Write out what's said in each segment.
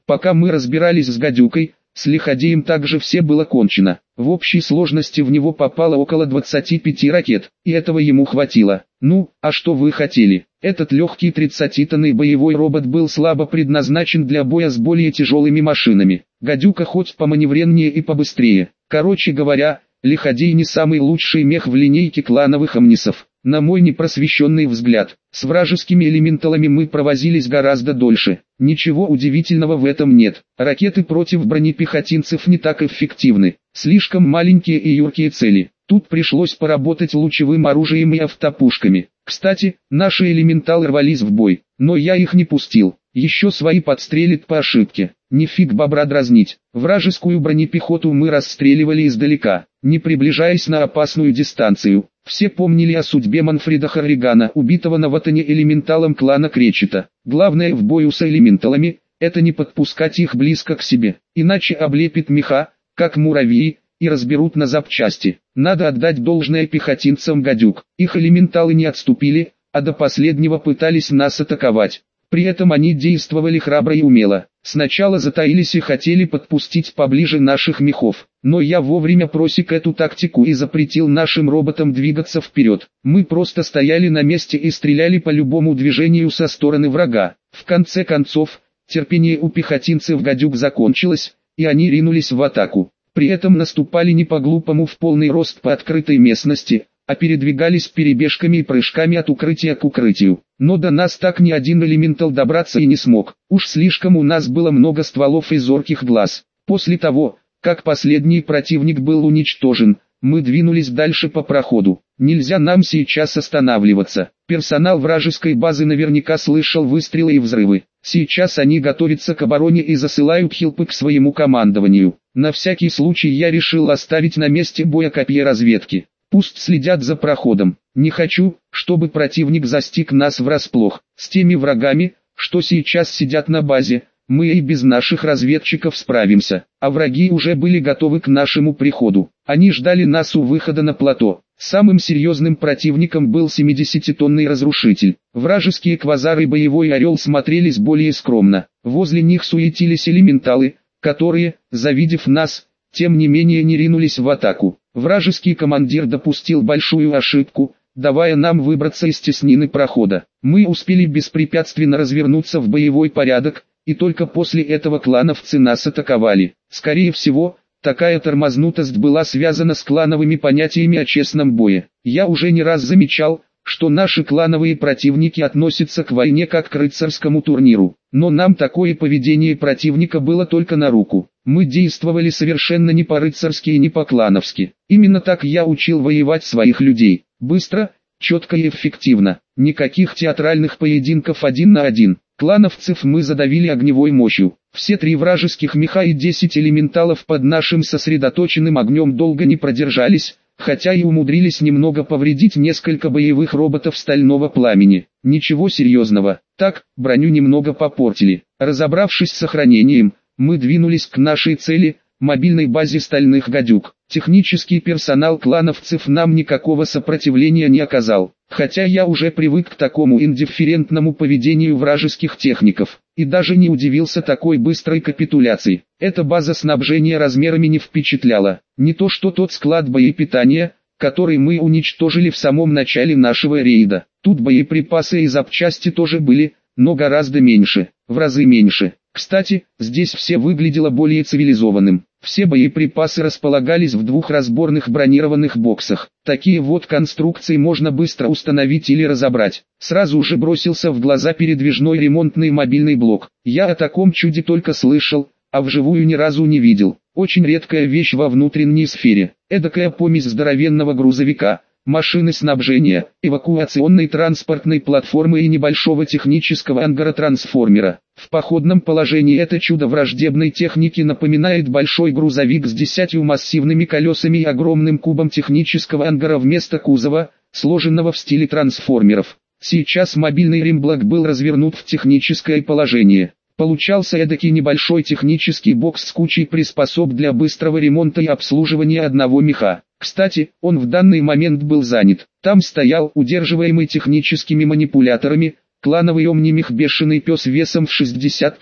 Пока мы разбирались с гадюкой, с лиходеем также все было кончено. В общей сложности в него попало около 25 ракет, и этого ему хватило. Ну, а что вы хотели? Этот легкий 30-тонный боевой робот был слабо предназначен для боя с более тяжелыми машинами. Гадюка хоть поманевреннее и побыстрее. Короче говоря, лиходей не самый лучший мех в линейке клановых омнисов. На мой непросвещенный взгляд, с вражескими элементалами мы провозились гораздо дольше. Ничего удивительного в этом нет. Ракеты против бронепехотинцев не так эффективны. Слишком маленькие и юркие цели. Тут пришлось поработать лучевым оружием и автопушками. Кстати, наши элементалы рвались в бой, но я их не пустил. Еще свои подстрелят по ошибке. Не фиг бобра дразнить. Вражескую бронепехоту мы расстреливали издалека, не приближаясь на опасную дистанцию. Все помнили о судьбе Манфреда Харригана, убитого на Ватане элементалом клана Кречета. Главное в бою с элементалами – это не подпускать их близко к себе, иначе облепит меха, как муравьи, и разберут на запчасти. Надо отдать должное пехотинцам гадюк. Их элементалы не отступили, а до последнего пытались нас атаковать. При этом они действовали храбро и умело. Сначала затаились и хотели подпустить поближе наших мехов, но я вовремя просек эту тактику и запретил нашим роботам двигаться вперед. Мы просто стояли на месте и стреляли по любому движению со стороны врага. В конце концов, терпение у пехотинцев гадюк закончилось, и они ринулись в атаку. При этом наступали не по-глупому в полный рост по открытой местности, а передвигались перебежками и прыжками от укрытия к укрытию. Но до нас так ни один элементал добраться и не смог. Уж слишком у нас было много стволов и зорких глаз. После того, как последний противник был уничтожен, мы двинулись дальше по проходу. Нельзя нам сейчас останавливаться. Персонал вражеской базы наверняка слышал выстрелы и взрывы. Сейчас они готовятся к обороне и засылают хилпы к своему командованию. На всякий случай я решил оставить на месте боя копья разведки. Пусть следят за проходом. Не хочу, чтобы противник застиг нас врасплох. С теми врагами, что сейчас сидят на базе, мы и без наших разведчиков справимся. А враги уже были готовы к нашему приходу. Они ждали нас у выхода на плато. Самым серьезным противником был 70-тонный разрушитель. Вражеские квазар и боевой орел смотрелись более скромно. Возле них суетились элементалы, которые, завидев нас, тем не менее не ринулись в атаку. Вражеский командир допустил большую ошибку, давая нам выбраться из теснины прохода. Мы успели беспрепятственно развернуться в боевой порядок, и только после этого клановцы нас атаковали. Скорее всего, такая тормознутость была связана с клановыми понятиями о честном бое. Я уже не раз замечал, что наши клановые противники относятся к войне как к рыцарскому турниру. Но нам такое поведение противника было только на руку. Мы действовали совершенно не по-рыцарски и не по-клановски. Именно так я учил воевать своих людей. Быстро, четко и эффективно. Никаких театральных поединков 1 на 1. Клановцев мы задавили огневой мощью. Все 3 вражеских меха и 10 элементалов под нашим сосредоточенным огнем долго не продержались, хотя и умудрились немного повредить несколько боевых роботов стального пламени. Ничего серьезного. Так, броню немного попортили. Разобравшись с сохранением, мы двинулись к нашей цели, мобильной базе стальных гадюк. Технический персонал клановцев нам никакого сопротивления не оказал, хотя я уже привык к такому индифферентному поведению вражеских техников, и даже не удивился такой быстрой капитуляции. Эта база снабжения размерами не впечатляла, не то что тот склад боепитания, который мы уничтожили в самом начале нашего рейда. Тут боеприпасы и запчасти тоже были, но гораздо меньше, в разы меньше. Кстати, здесь все выглядело более цивилизованным. Все боеприпасы располагались в 2 разборных бронированных боксах. Такие вот конструкции можно быстро установить или разобрать. Сразу же бросился в глаза передвижной ремонтный мобильный блок. Я о таком чуде только слышал, а вживую ни разу не видел. Очень редкая вещь во внутренней сфере. Эдакая помесь здоровенного грузовика, машины снабжения, эвакуационной транспортной платформы и небольшого технического ангара-трансформера. В походном положении это чудо враждебной техники напоминает большой грузовик с 10 массивными колесами и огромным кубом технического ангара вместо кузова, сложенного в стиле трансформеров. Сейчас мобильный ремблок был развернут в техническое положение. Получался эдакий небольшой технический бокс с кучей приспособ для быстрого ремонта и обслуживания одного меха. Кстати, он в данный момент был занят. Там стоял, удерживаемый техническими манипуляторами, клановый омнимех бешеный пес весом в 60 тонн,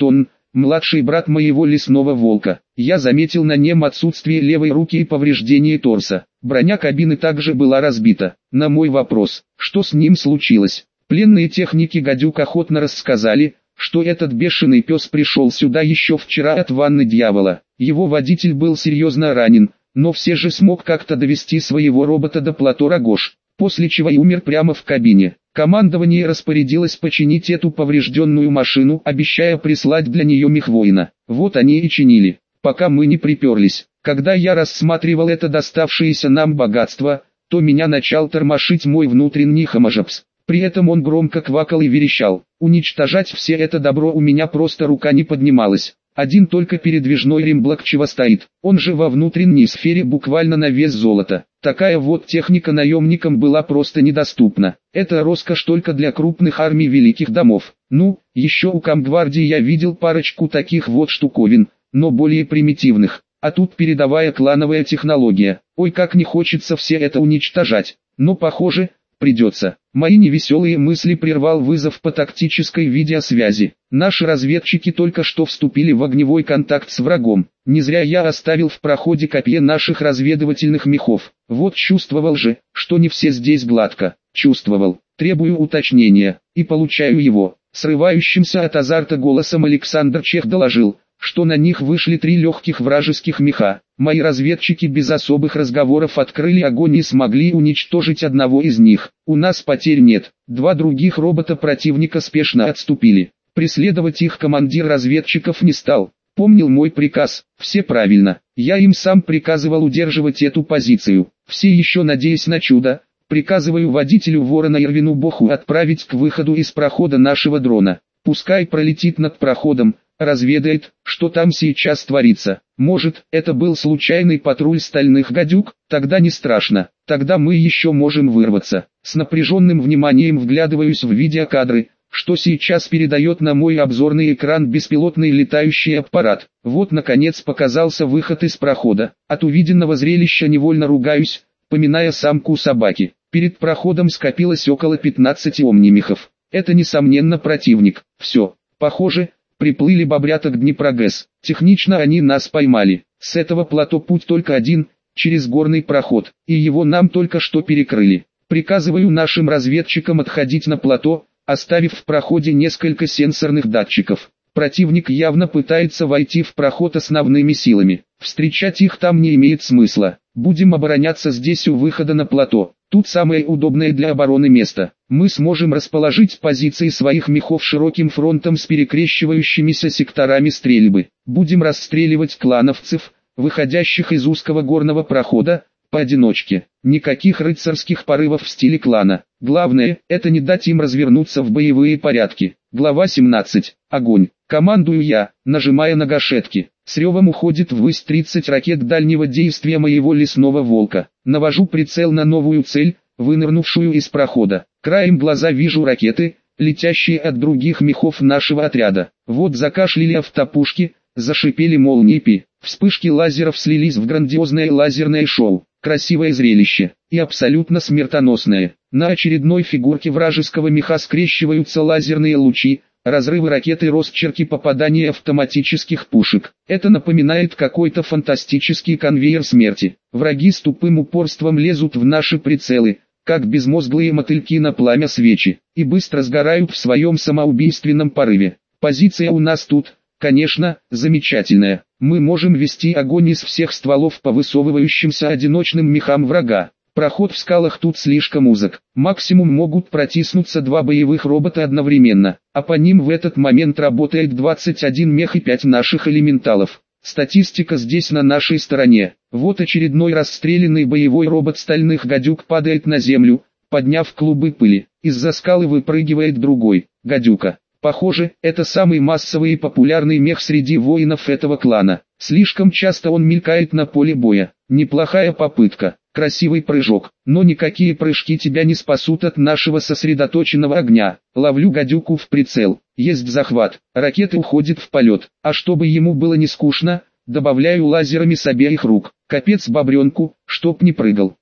младший брат моего лесного волка. Я заметил на нем отсутствие левой руки и повреждение торса. Броня кабины также была разбита. На мой вопрос, что с ним случилось, пленные техники гадюк охотно рассказали, что этот бешеный пес пришел сюда еще вчера от ванны дьявола. Его водитель был серьезно ранен, но все же смог как-то довести своего робота до плато Рогош, после чего и умер прямо в кабине. Командование распорядилось починить эту поврежденную машину, обещая прислать для нее мехвоина. Вот они и чинили, пока мы не приперлись. Когда я рассматривал это доставшееся нам богатство, то меня начал тормошить мой внутренний хамажапс. При этом он громко квакал и верещал. Уничтожать все это добро у меня просто рука не поднималась. Один только передвижной ремблок чего стоит, он же во внутренней сфере буквально на вес золота. Такая вот техника наемникам была просто недоступна. Это роскошь только для крупных армий великих домов. Ну, еще у Камгвардии я видел парочку таких вот штуковин, но более примитивных. А тут передовая клановая технология. Ой, как не хочется все это уничтожать. Но похоже, придется. Мои невеселые мысли прервал вызов по тактической видеосвязи. Наши разведчики только что вступили в огневой контакт с врагом. Не зря я оставил в проходе копье наших разведывательных мехов. Вот чувствовал же, что не все здесь гладко. Чувствовал. Требую уточнения. И получаю его. Срывающимся от азарта голосом Александр Чех доложил, что на них вышли 3 легких вражеских меха. Мои разведчики без особых разговоров открыли огонь и смогли уничтожить одного из них. У нас потерь нет. 2 других робота противника спешно отступили. Преследовать их командир разведчиков не стал. Помнил мой приказ, все правильно. Я им сам приказывал удерживать эту позицию. Все еще надеясь на чудо, приказываю водителю Ворона Ирвину Боху отправить к выходу из прохода нашего дрона. Пускай пролетит над проходом, разведает, что там сейчас творится. Может, это был случайный патруль стальных гадюк? Тогда не страшно, тогда мы еще можем вырваться. С напряженным вниманием вглядываюсь в видеокадры, что сейчас передает на мой обзорный экран беспилотный летающий аппарат. Вот наконец показался выход из прохода. От увиденного зрелища невольно ругаюсь, поминая самку собаки. Перед проходом скопилось около 15 омнимехов. Это несомненно противник. Все, похоже, приплыли бобрята к Днепрогэс. Технично они нас поймали. С этого плато путь только один, через горный проход, и его нам только что перекрыли. Приказываю нашим разведчикам отходить на плато, оставив в проходе несколько сенсорных датчиков. Противник явно пытается войти в проход основными силами. Встречать их там не имеет смысла. Будем обороняться здесь у выхода на плато. Тут самое удобное для обороны место. Мы сможем расположить позиции своих мехов широким фронтом с перекрещивающимися секторами стрельбы. Будем расстреливать клановцев, выходящих из узкого горного прохода, поодиночке. Никаких рыцарских порывов в стиле клана. Главное, это не дать им развернуться в боевые порядки. Глава 17. Огонь. Командую я, нажимая на гашетки. С ревом уходит ввысь 30 ракет дальнего действия моего лесного волка. Навожу прицел на новую цель, вынырнувшую из прохода. Краем глаза вижу ракеты, летящие от других мехов нашего отряда. Вот закашляли автопушки, зашипели молнии пи. Вспышки лазеров слились в грандиозное лазерное шоу. Красивое зрелище, и абсолютно смертоносное. На очередной фигурке вражеского меха скрещиваются лазерные лучи, разрывы ракеты, росчерки попадания автоматических пушек. Это напоминает какой-то фантастический конвейер смерти. Враги с тупым упорством лезут в наши прицелы, как безмозглые мотыльки на пламя свечи, и быстро сгорают в своем самоубийственном порыве. Позиция у нас тут, конечно, замечательная. Мы можем вести огонь из всех стволов по высовывающимся одиночным мехам врага. Проход в скалах тут слишком узок. Максимум могут протиснуться 2 боевых робота одновременно, а по ним в этот момент работает 21 мех и 5 наших элементалов. Статистика здесь на нашей стороне. Вот очередной расстрелянный боевой робот стальных гадюк падает на землю, подняв клубы пыли. Из-за скалы выпрыгивает другой, гадюка. Похоже, это самый массовый и популярный мех среди воинов этого клана. Слишком часто он мелькает на поле боя. Неплохая попытка, красивый прыжок, но никакие прыжки тебя не спасут от нашего сосредоточенного огня. Ловлю гадюку в прицел, есть захват, ракета уходит в полет, а чтобы ему было не скучно, добавляю лазерами с обеих рук. Капец бобренку, чтоб не прыгал.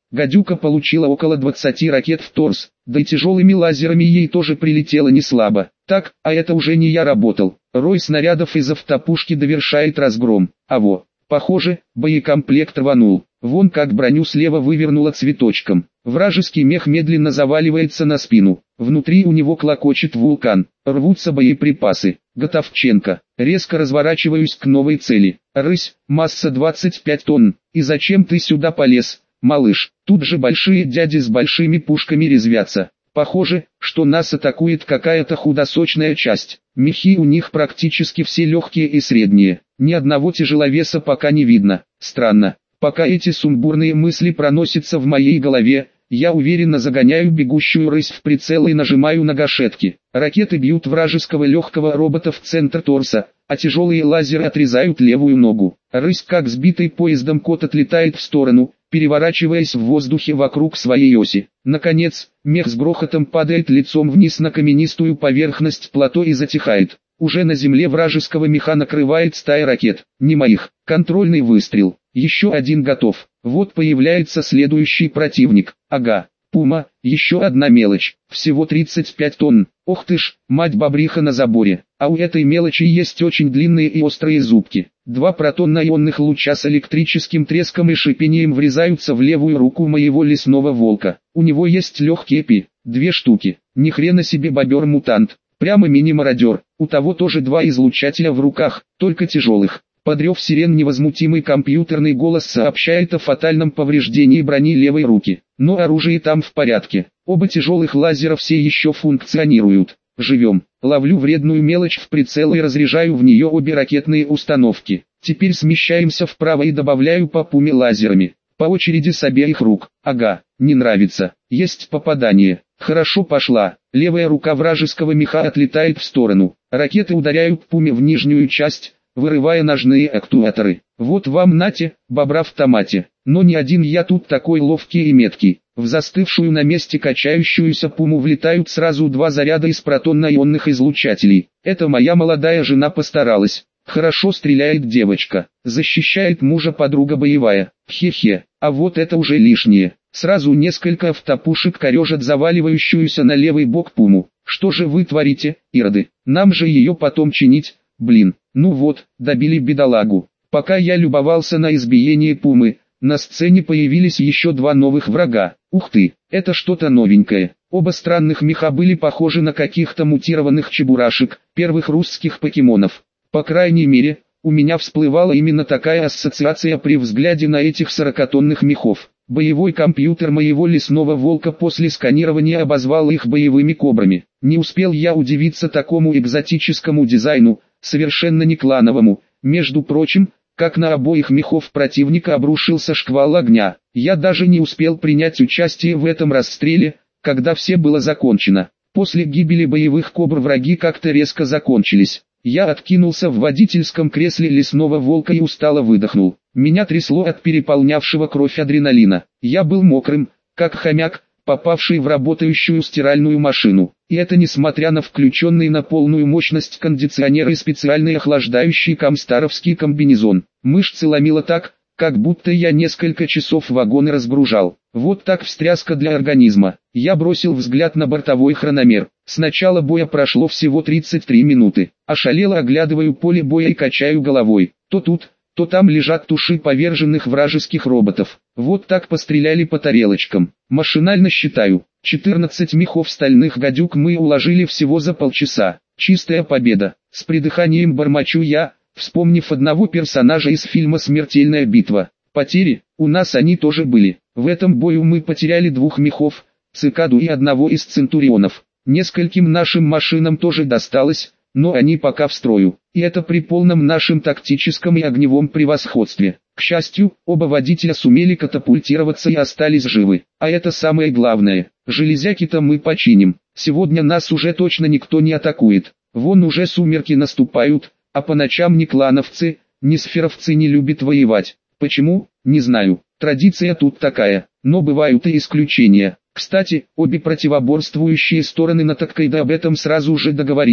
Гадюка получила около 20 ракет в торс, да и тяжелыми лазерами ей тоже прилетело не слабо. Так, а это уже не я работал. Рой снарядов из автопушки довершает разгром. Похоже, боекомплект рванул. Вон как броню слева вывернуло цветочком. Вражеский мех медленно заваливается на спину. Внутри у него клокочет вулкан. Рвутся боеприпасы. Готовченко. Резко разворачиваюсь к новой цели. Рысь, масса 25 тонн. И зачем ты сюда полез, малыш? Тут же большие дяди с большими пушками резвятся. Похоже, что нас атакует какая-то худосочная часть. Мехи у них практически все легкие и средние. Ни одного тяжеловеса пока не видно. Странно. Пока эти сумбурные мысли проносятся в моей голове, я уверенно загоняю бегущую рысь в прицел и нажимаю на гашетки. Ракеты бьют вражеского легкого робота в центр торса, а тяжелые лазеры отрезают левую ногу. Рысь как сбитый поездом кот отлетает в сторону, переворачиваясь в воздухе вокруг своей оси. Наконец, мех с грохотом падает лицом вниз на каменистую поверхность плато и затихает. Уже на земле вражеского меха накрывает стая ракет, не моих. Контрольный выстрел. Еще один готов. Вот появляется следующий противник. Ага, пума, еще одна мелочь. Всего 35 тонн. Ох ты ж, мать-бобриха на заборе. А у этой мелочи есть очень длинные и острые зубки. 2 протонно-ионных луча с электрическим треском и шипением врезаются в левую руку моего лесного волка. У него есть легкие пи, 2 штуки. Ни хрена себе бобер-мутант. Прямо мини-мародер. У того тоже 2 излучателя в руках, только тяжелых. Под рев сирен невозмутимый компьютерный голос сообщает о фатальном повреждении брони левой руки. Но оружие там в порядке. Оба тяжелых лазера все еще функционируют. Живем. Ловлю вредную мелочь в прицел и разряжаю в нее обе ракетные установки. Теперь смещаемся вправо и добавляю по пуме лазерами. По очереди с обеих рук. Ага, не нравится. Есть попадание. Хорошо пошла. Левая рука вражеского меха отлетает в сторону. Ракеты ударяют пуме в нижнюю часть, вырывая ножные актуаторы. Вот вам нате, бобра в томате. Но не один я тут такой ловкий и меткий. В застывшую на месте качающуюся пуму влетают сразу 2 заряда из протонно-ионных излучателей. Это моя молодая жена постаралась. Хорошо стреляет девочка. Защищает мужа подруга боевая. Хе-хе. А вот это уже лишнее. Сразу несколько автопушек корежат заваливающуюся на левый бок пуму. Что же вы творите, ироды? Нам же ее потом чинить. Блин, ну вот, добили бедолагу. Пока я любовался на избиение пумы, на сцене появились еще 2 новых врага. Ух ты, это что-то новенькое. Оба странных меха были похожи на каких-то мутированных чебурашек, первых русских покемонов. По крайней мере, у меня всплывала именно такая ассоциация при взгляде на этих 40-тонных мехов. Боевой компьютер моего лесного волка после сканирования обозвал их боевыми кобрами. Не успел я удивиться такому экзотическому дизайну, совершенно не клановому. Между прочим, как на обоих мехов противника обрушился шквал огня. Я даже не успел принять участие в этом расстреле, когда все было закончено. После гибели боевых кобр враги как-то резко закончились. Я откинулся в водительском кресле лесного волка и устало выдохнул. Меня трясло от переполнявшего кровь адреналина. Я был мокрым, как хомяк, попавший в работающую стиральную машину. И это несмотря на включенный на полную мощность кондиционер и специальный охлаждающий комстаровский комбинезон. Мышцы ломило так, как будто я несколько часов вагоны разгружал. Вот так встряска для организма. Я бросил взгляд на бортовой хрономер. С начала боя прошло всего 33 минуты. Ошалело оглядываю поле боя и качаю головой. То тут, то там лежат туши поверженных вражеских роботов. Вот так постреляли по тарелочкам. Машинально считаю. 14 мехов стальных гадюк мы уложили всего за полчаса. Чистая победа. С придыханием бормочу я, вспомнив одного персонажа из фильма «Смертельная битва». Потери, у нас они тоже были. В этом бою мы потеряли 2 мехов, цикаду и одного из центурионов. Нескольким нашим машинам тоже досталось, но они пока в строю. И это при полном нашем тактическом и огневом превосходстве. К счастью, оба водителя сумели катапультироваться и остались живы. А это самое главное. Железяки-то мы починим. Сегодня нас уже точно никто не атакует. Вон уже сумерки наступают, а по ночам ни клановцы, ни сферовцы не любят воевать. Почему? Не знаю. Традиция тут такая, но бывают и исключения. Кстати, обе противоборствующие стороны на Таккайдо об этом сразу же договорились.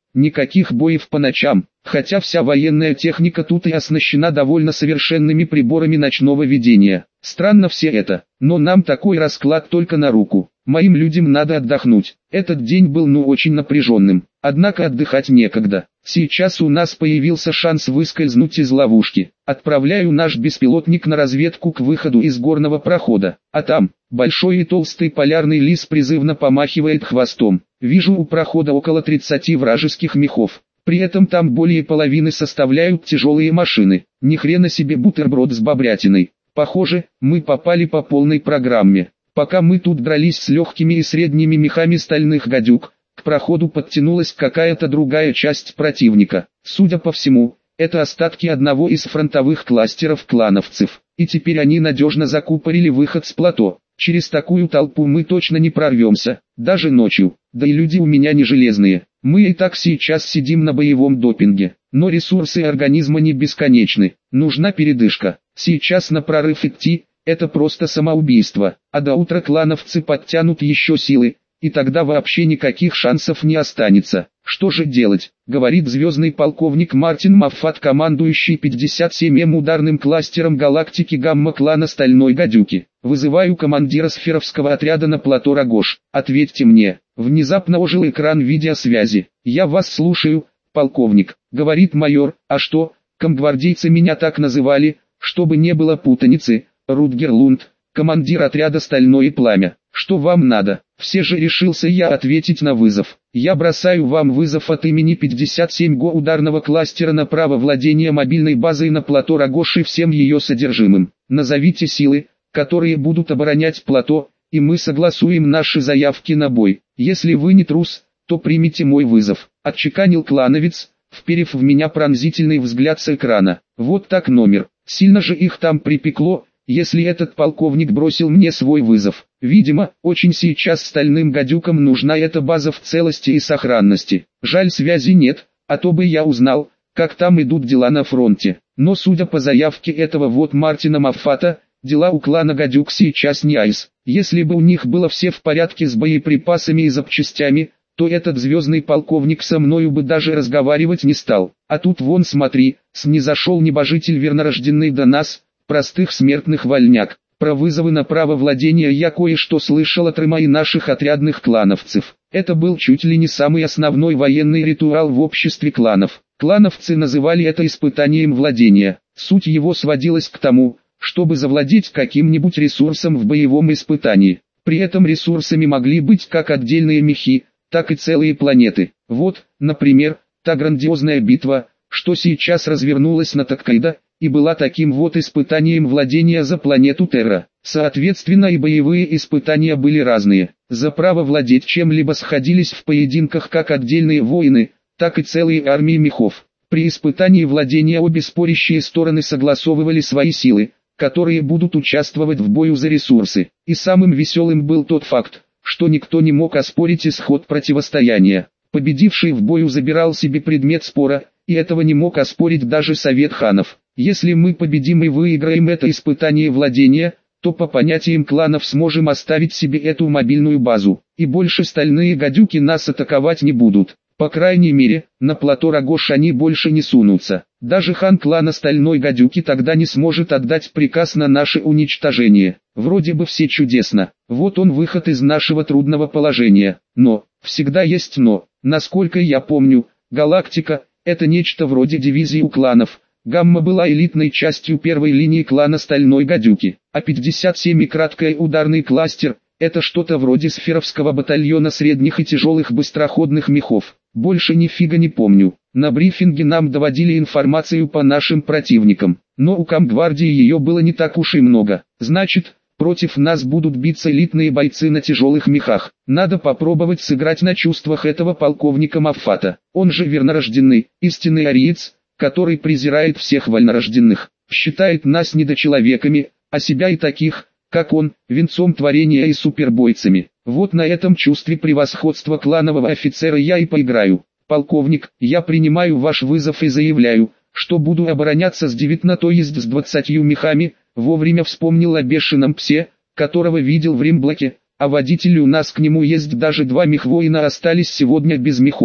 никаких боев по ночам, хотя вся военная техника тут и оснащена довольно совершенными приборами ночного видения. Странно все это, но нам такой расклад только на руку. Моим людям надо отдохнуть. Этот день был очень напряженным, однако отдыхать некогда. Сейчас у нас появился шанс выскользнуть из ловушки. Отправляю наш беспилотник на разведку к выходу из горного прохода, а там, большой и толстый полярный лис призывно помахивает хвостом. Вижу у прохода около 30 вражеских мехов. При этом там более половины составляют тяжелые машины. Ни хрена себе бутерброд с бобрятиной. Похоже, мы попали по полной программе. Пока мы тут дрались с легкими и средними мехами стальных гадюк, к проходу подтянулась какая-то другая часть противника. Судя по всему, это остатки одного из фронтовых кластеров клановцев. И теперь они надежно закупорили выход с плато. Через такую толпу мы точно не прорвемся, даже ночью. Да и люди у меня не железные. Мы и так сейчас сидим на боевом допинге. Но ресурсы организма не бесконечны. Нужна передышка. Сейчас на прорыв идти – это просто самоубийство. А до утра клановцы подтянут еще силы, и тогда вообще никаких шансов не останется. Что же делать, говорит звездный полковник Мартин Моффат, командующий 57-м ударным кластером галактики Гамма-клана Стальной Гадюки. Вызываю командира сферовского отряда на плато Рогош. Ответьте мне. Внезапно ожил экран видеосвязи. Я вас слушаю, полковник, говорит майор. А что, комгвардейцы меня так называли, чтобы не было путаницы. Рутгер Лунд, командир отряда Стальное Пламя. Что вам надо? Все же решился я ответить на вызов. Я бросаю вам вызов от имени 57-го ударного кластера на право владения мобильной базой на плато Рогош и всем ее содержимым. Назовите силы, которые будут оборонять плато, и мы согласуем наши заявки на бой. Если вы не трус, то примите мой вызов. Отчеканил клановец, вперев в меня пронзительный взгляд с экрана. Вот так номер. Сильно же их там припекло, если этот полковник бросил мне свой вызов. Видимо, очень сейчас стальным гадюкам нужна эта база в целости и сохранности. Жаль, связи нет, а то бы я узнал, как там идут дела на фронте. Но судя по заявке этого вот Мартина Моффата, дела у клана гадюк сейчас не айс. Если бы у них было все в порядке с боеприпасами и запчастями, то этот звездный полковник со мною бы даже разговаривать не стал. А тут вон смотри, снизошел небожитель вернорожденный до нас, простых смертных вольняк. Про вызовы на право владения я кое-что слышал от Рыма и наших отрядных клановцев. Это был чуть ли не самый основной военный ритуал в обществе кланов. Клановцы называли это испытанием владения. Суть его сводилась к тому, чтобы завладеть каким-нибудь ресурсом в боевом испытании. При этом ресурсами могли быть как отдельные мехи, так и целые планеты. Вот, например, та грандиозная битва, что сейчас развернулась на Токкайдо, и была таким вот испытанием владения за планету Терра. Соответственно и боевые испытания были разные. За право владеть чем-либо сходились в поединках как отдельные воины, так и целые армии мехов. При испытании владения обе спорящие стороны согласовывали свои силы, которые будут участвовать в бою за ресурсы. И самым веселым был тот факт, что никто не мог оспорить исход противостояния. Победивший в бою забирал себе предмет спора, и этого не мог оспорить даже Совет ханов. Если мы победим и выиграем это испытание владения, то по понятиям кланов сможем оставить себе эту мобильную базу, и больше стальные гадюки нас атаковать не будут. По крайней мере, на плато Рогош они больше не сунутся. Даже хан клана Стальной Гадюки тогда не сможет отдать приказ на наше уничтожение. Вроде бы все чудесно. Вот он выход из нашего трудного положения. Но, всегда есть но. Насколько я помню, галактика – это нечто вроде дивизии у кланов. Гамма была элитной частью первой линии клана Стальной Гадюки, а 57 и краткий ударный кластер – это что-то вроде сферовского батальона средних и тяжелых быстроходных мехов. Больше нифига не помню. На брифинге нам доводили информацию по нашим противникам, но у комгвардии ее было не так уж и много. Значит, против нас будут биться элитные бойцы на тяжелых мехах. Надо попробовать сыграть на чувствах этого полковника Моффата. Он же вернорожденный, истинный ариец, который презирает всех вольнорожденных, считает нас недочеловеками, а себя и таких, как он, венцом творения и супербойцами. Вот на этом чувстве превосходства кланового офицера я и поиграю. Полковник, я принимаю ваш вызов и заявляю, что буду обороняться с 19, то есть с 20 мехами. Вовремя вспомнил о бешеном псе, которого видел в Римблоке, а водитель у нас к нему есть даже 2 мехвоина остались сегодня без мехов.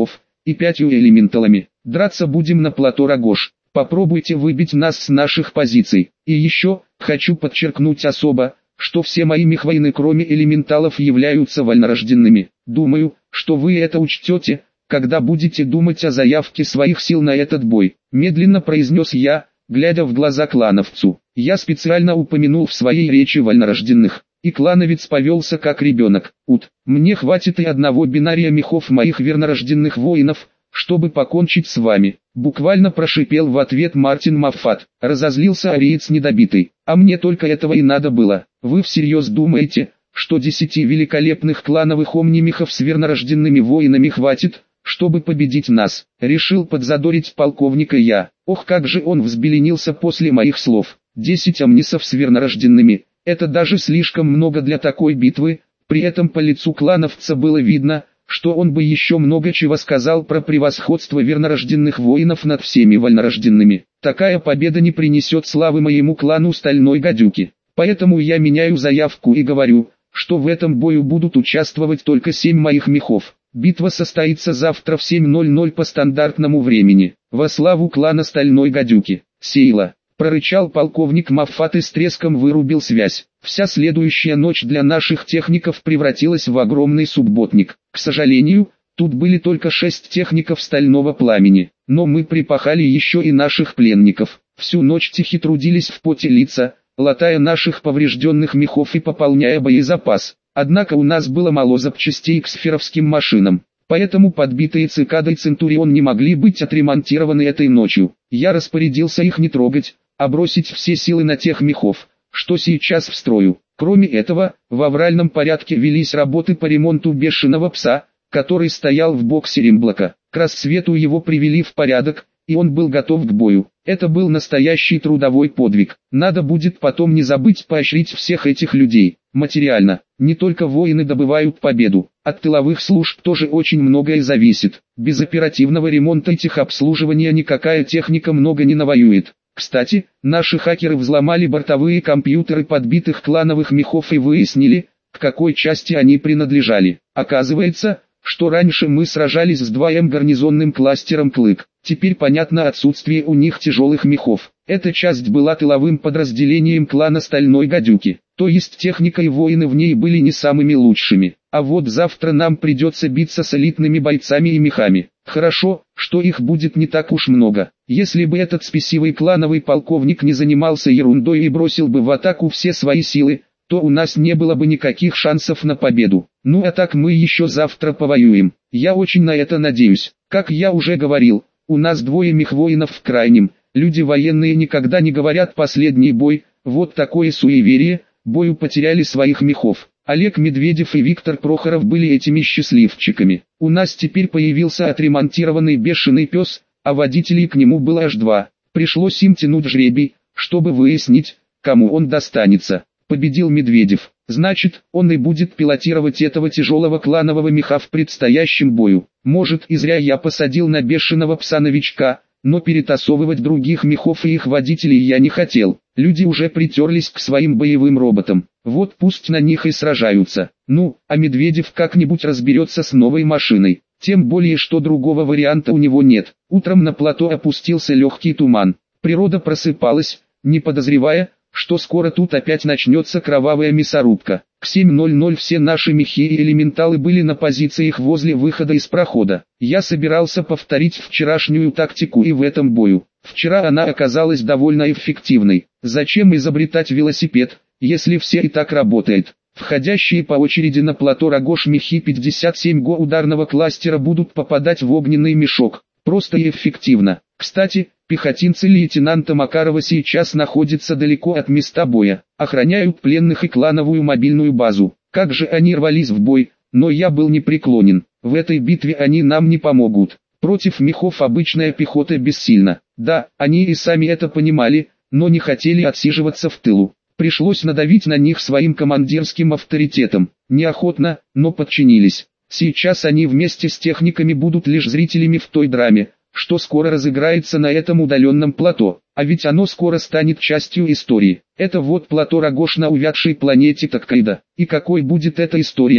и 5 элементалами. Драться будем на плато Рогош. Попробуйте выбить нас с наших позиций. И еще, хочу подчеркнуть особо, что все мои мехвоины кроме элементалов являются вольнорожденными. Думаю, что вы это учтете, когда будете думать о заявке своих сил на этот бой. Медленно произнес я, глядя в глаза клановцу. Я специально упомянул в своей речи вольнорожденных. И клановец повелся как ребенок. Мне хватит и одного бинария мехов моих вернорожденных воинов, чтобы покончить с вами. Буквально прошипел в ответ Мартин Маффат. Разозлился ариец недобитый. А мне только этого и надо было. Вы всерьез думаете, что 10 великолепных клановых омнимехов с вернорожденными воинами хватит, чтобы победить нас? Решил подзадорить полковника я. Ох, как же он взбеленился после моих слов. 10 омнисов с вернорожденными. Это даже слишком много для такой битвы. При этом по лицу клановца было видно, что он бы еще много чего сказал про превосходство вернорожденных воинов над всеми вольнорожденными. Такая победа не принесет славы моему клану Стальной Гадюки. Поэтому я меняю заявку и говорю, что в этом бою будут участвовать только 7 моих мехов. Битва состоится завтра в 7:00 по стандартному времени. Во славу клана Стальной Гадюки. Сейла. Прорычал полковник Маффат и с треском вырубил связь. Вся следующая ночь для наших техников превратилась в огромный субботник. К сожалению, тут были только 6 техников Стального Пламени. Но мы припахали еще и наших пленников. Всю ночь тихи трудились в поте лица, латая наших поврежденных мехов и пополняя боезапас. Однако у нас было мало запчастей к сферовским машинам. Поэтому подбитые цикадой Центурион не могли быть отремонтированы этой ночью. Я распорядился их не трогать, а бросить все силы на тех мехов, что сейчас в строю. Кроме этого, в авральном порядке велись работы по ремонту бешеного пса, который стоял в боксе Римблока. К рассвету его привели в порядок, и он был готов к бою. Это был настоящий трудовой подвиг. Надо будет потом не забыть поощрить всех этих людей. Материально, не только воины добывают победу, от тыловых служб тоже очень многое зависит. Без оперативного ремонта и техобслуживания никакая техника много не навоюет. Кстати, наши хакеры взломали бортовые компьютеры подбитых клановых мехов и выяснили, к какой части они принадлежали. Оказывается, что раньше мы сражались с 2М гарнизонным кластером Клык. Теперь понятно отсутствие у них тяжелых мехов. Эта часть была тыловым подразделением клана Стальной Гадюки. То есть техника и воины в ней были не самыми лучшими. А вот завтра нам придется биться с элитными бойцами и мехами. Хорошо, что их будет не так уж много. Если бы этот спесивый клановый полковник не занимался ерундой и бросил бы в атаку все свои силы, то у нас не было бы никаких шансов на победу. Ну а так мы еще завтра повоюем. Я очень на это надеюсь. Как я уже говорил, у нас 2 мехвоинов в крайнем. Люди военные никогда не говорят «последний бой», вот такое суеверие. Бою потеряли своих мехов. Олег Медведев и Виктор Прохоров были этими счастливчиками. У нас теперь появился отремонтированный бешеный пес, а водителей к нему было аж 2. Пришлось им тянуть жребий, чтобы выяснить, кому он достанется. Победил Медведев. Значит, он и будет пилотировать этого тяжелого кланового меха в предстоящем бою. Может, и зря я посадил на бешеного пса новичка, но перетасовывать других мехов и их водителей я не хотел. Люди уже притерлись к своим боевым роботам. Вот пусть на них и сражаются. Ну, а Медведев как-нибудь разберется с новой машиной. Тем более, что другого варианта у него нет. Утром на плато опустился легкий туман. Природа просыпалась, не подозревая, что скоро тут опять начнется кровавая мясорубка. К 7:00 все наши мехи и элементалы были на позициях возле выхода из прохода. Я собирался повторить вчерашнюю тактику и в этом бою. Вчера она оказалась довольно эффективной. Зачем изобретать велосипед, если все и так работает? Входящие по очереди на плато Рогош мехи 57 го ударного кластера будут попадать в огненный мешок. Просто и эффективно. Кстати, пехотинцы лейтенанта Макарова сейчас находятся далеко от места боя, охраняют пленных и клановую мобильную базу. Как же они рвались в бой, но я был непреклонен. В этой битве они нам не помогут. Против мехов обычная пехота бессильна. Да, они и сами это понимали, но не хотели отсиживаться в тылу. Пришлось надавить на них своим командирским авторитетом. Неохотно, но подчинились. Сейчас они вместе с техниками будут лишь зрителями в той драме, что скоро разыграется на этом удаленном плато. А ведь оно скоро станет частью истории. Это вот плато Рогош на увядшей планете Таккайда. И какой будет эта история,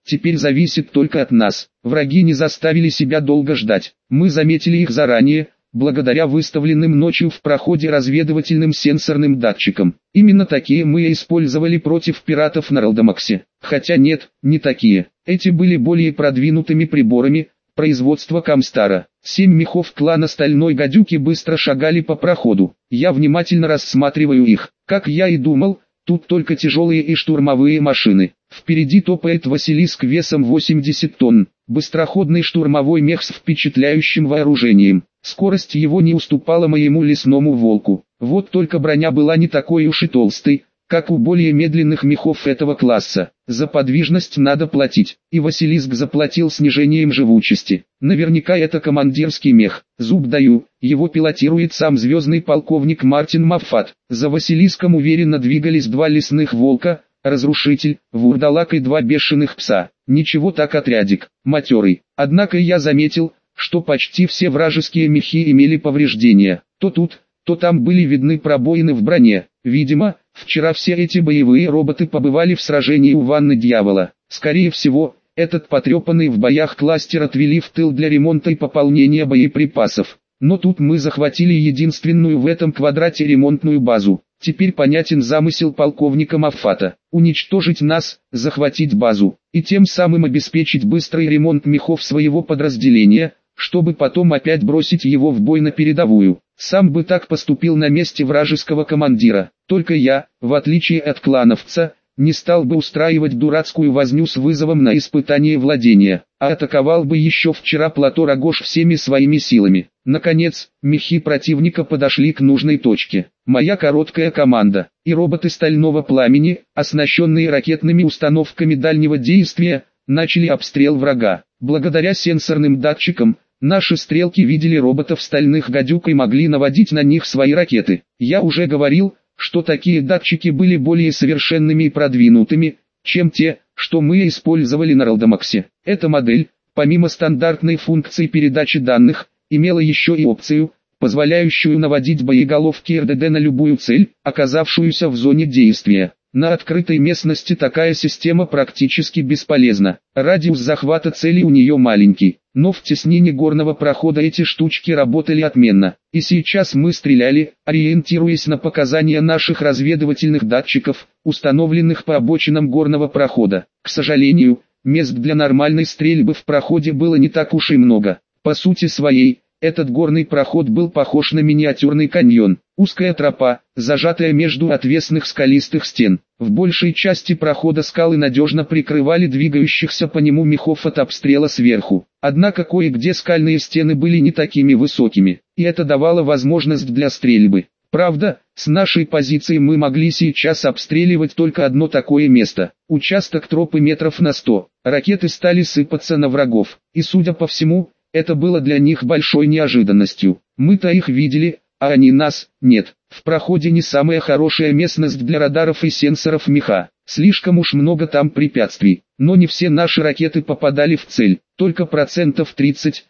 теперь зависит только от нас. Враги не заставили себя долго ждать. Мы заметили их заранее, благодаря выставленным ночью в проходе разведывательным сенсорным датчикам. Именно такие мы использовали против пиратов на Ралдамаксе. Хотя нет, не такие. Эти были более продвинутыми приборами, производства Камстара. 7 мехов клана Стальной Гадюки быстро шагали по проходу. Я внимательно рассматриваю их. Как я и думал, тут только тяжелые и штурмовые машины. Впереди топает Василиск весом 80 тонн. Быстроходный штурмовой мех с впечатляющим вооружением. Скорость его не уступала моему лесному волку. Вот только броня была не такой уж и толстой, как у более медленных мехов этого класса. За подвижность надо платить, и Василиск заплатил снижением живучести. Наверняка это командирский мех. Зуб даю, его пилотирует сам звездный полковник Мартин Маффат. За Василиском уверенно двигались 2 лесных волка, Разрушитель, Вурдалак и 2 бешеных пса. Ничего так отрядик, матерый. Однако я заметил, что почти все вражеские мехи имели повреждения. То тут, то там были видны пробоины в броне. Видимо, вчера все эти боевые роботы побывали в сражении у Ванны Дьявола. Скорее всего, этот потрепанный в боях кластер отвели в тыл для ремонта и пополнения боеприпасов. Но тут мы захватили единственную в этом квадрате ремонтную базу. Теперь понятен замысел полковника Маффата. Уничтожить нас, захватить базу, и тем самым обеспечить быстрый ремонт мехов своего подразделения, чтобы потом опять бросить его в бой на передовую. Сам бы так поступил на месте вражеского командира. Только я, в отличие от клановца, не стал бы устраивать дурацкую возню с вызовом на испытание владения, а атаковал бы еще вчера плато Рогош всеми своими силами. Наконец, мехи противника подошли к нужной точке. Моя короткая команда и роботы Стального Пламени, оснащенные ракетными установками дальнего действия, начали обстрел врага. Благодаря сенсорным датчикам, наши стрелки видели роботов Стальных Гадюк и могли наводить на них свои ракеты. Я уже говорил, что такие датчики были более совершенными и продвинутыми, чем те, что мы использовали на Ралдамаксе. Эта модель, помимо стандартной функции передачи данных, имела еще и опцию, позволяющую наводить боеголовки РДД на любую цель, оказавшуюся в зоне действия. На открытой местности такая система практически бесполезна. Радиус захвата цели у нее маленький, но в теснине горного прохода эти штучки работали отменно. И сейчас мы стреляли, ориентируясь на показания наших разведывательных датчиков, установленных по обочинам горного прохода. К сожалению, мест для нормальной стрельбы в проходе было не так уж и много. По сути своей, этот горный проход был похож на миниатюрный каньон. Узкая тропа, зажатая между отвесных скалистых стен. В большей части прохода скалы надежно прикрывали двигающихся по нему мехов от обстрела сверху. Однако кое-где скальные стены были не такими высокими, и это давало возможность для стрельбы. Правда, с нашей позиции мы могли сейчас обстреливать только одно такое место. Участок тропы метров на 100. Ракеты стали сыпаться на врагов, и судя по всему, это было для них большой неожиданностью. Мы-то их видели, а они нас, нет. В проходе не самая хорошая местность для радаров и сенсоров меха. Слишком уж много там препятствий. Но не все наши ракеты попадали в цель. Только 30-35%.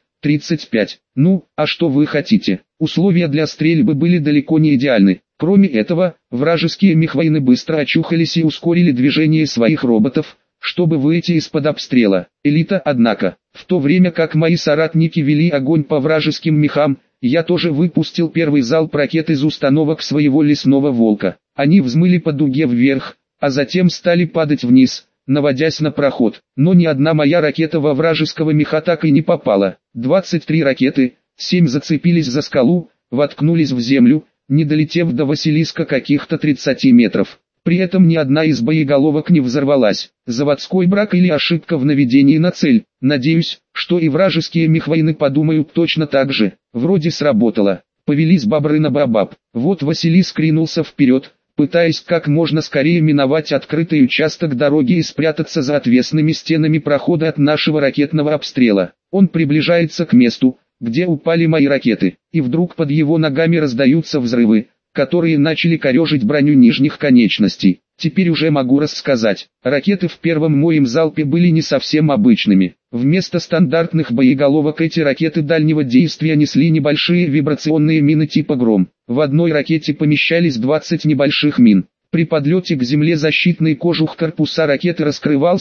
Ну, а что вы хотите? Условия для стрельбы были далеко не идеальны. Кроме этого, вражеские мехвоины быстро очухались и ускорили движение своих роботов, чтобы выйти из-под обстрела. Элита, однако, в то время как мои соратники вели огонь по вражеским мехам, я тоже выпустил первый залп ракет из установок своего лесного волка. Они взмыли по дуге вверх, а затем стали падать вниз, наводясь на проход. Но ни одна моя ракета во вражеского меха так и не попала. 23 ракеты, 7 зацепились за скалу, воткнулись в землю, не долетев до Василиска каких-то 30 метров. При этом ни одна из боеголовок не взорвалась. Заводской брак или ошибка в наведении на цель. Надеюсь, что и вражеские мехвоины подумают точно так же. Вроде сработало. Повелись бобры на бабаб. Вот Василиск ринулся вперед, пытаясь как можно скорее миновать открытый участок дороги и спрятаться за отвесными стенами прохода от нашего ракетного обстрела. Он приближается к месту, где упали мои ракеты, и вдруг под его ногами раздаются взрывы, которые начали корежить броню нижних конечностей. Теперь уже могу рассказать. Ракеты в первом моем залпе были не совсем обычными. Вместо стандартных боеголовок эти ракеты дальнего действия несли небольшие вибрационные мины типа «Гром». В одной ракете помещались 20 небольших мин. При подлете к земле защитный кожух корпуса ракеты раскрывался,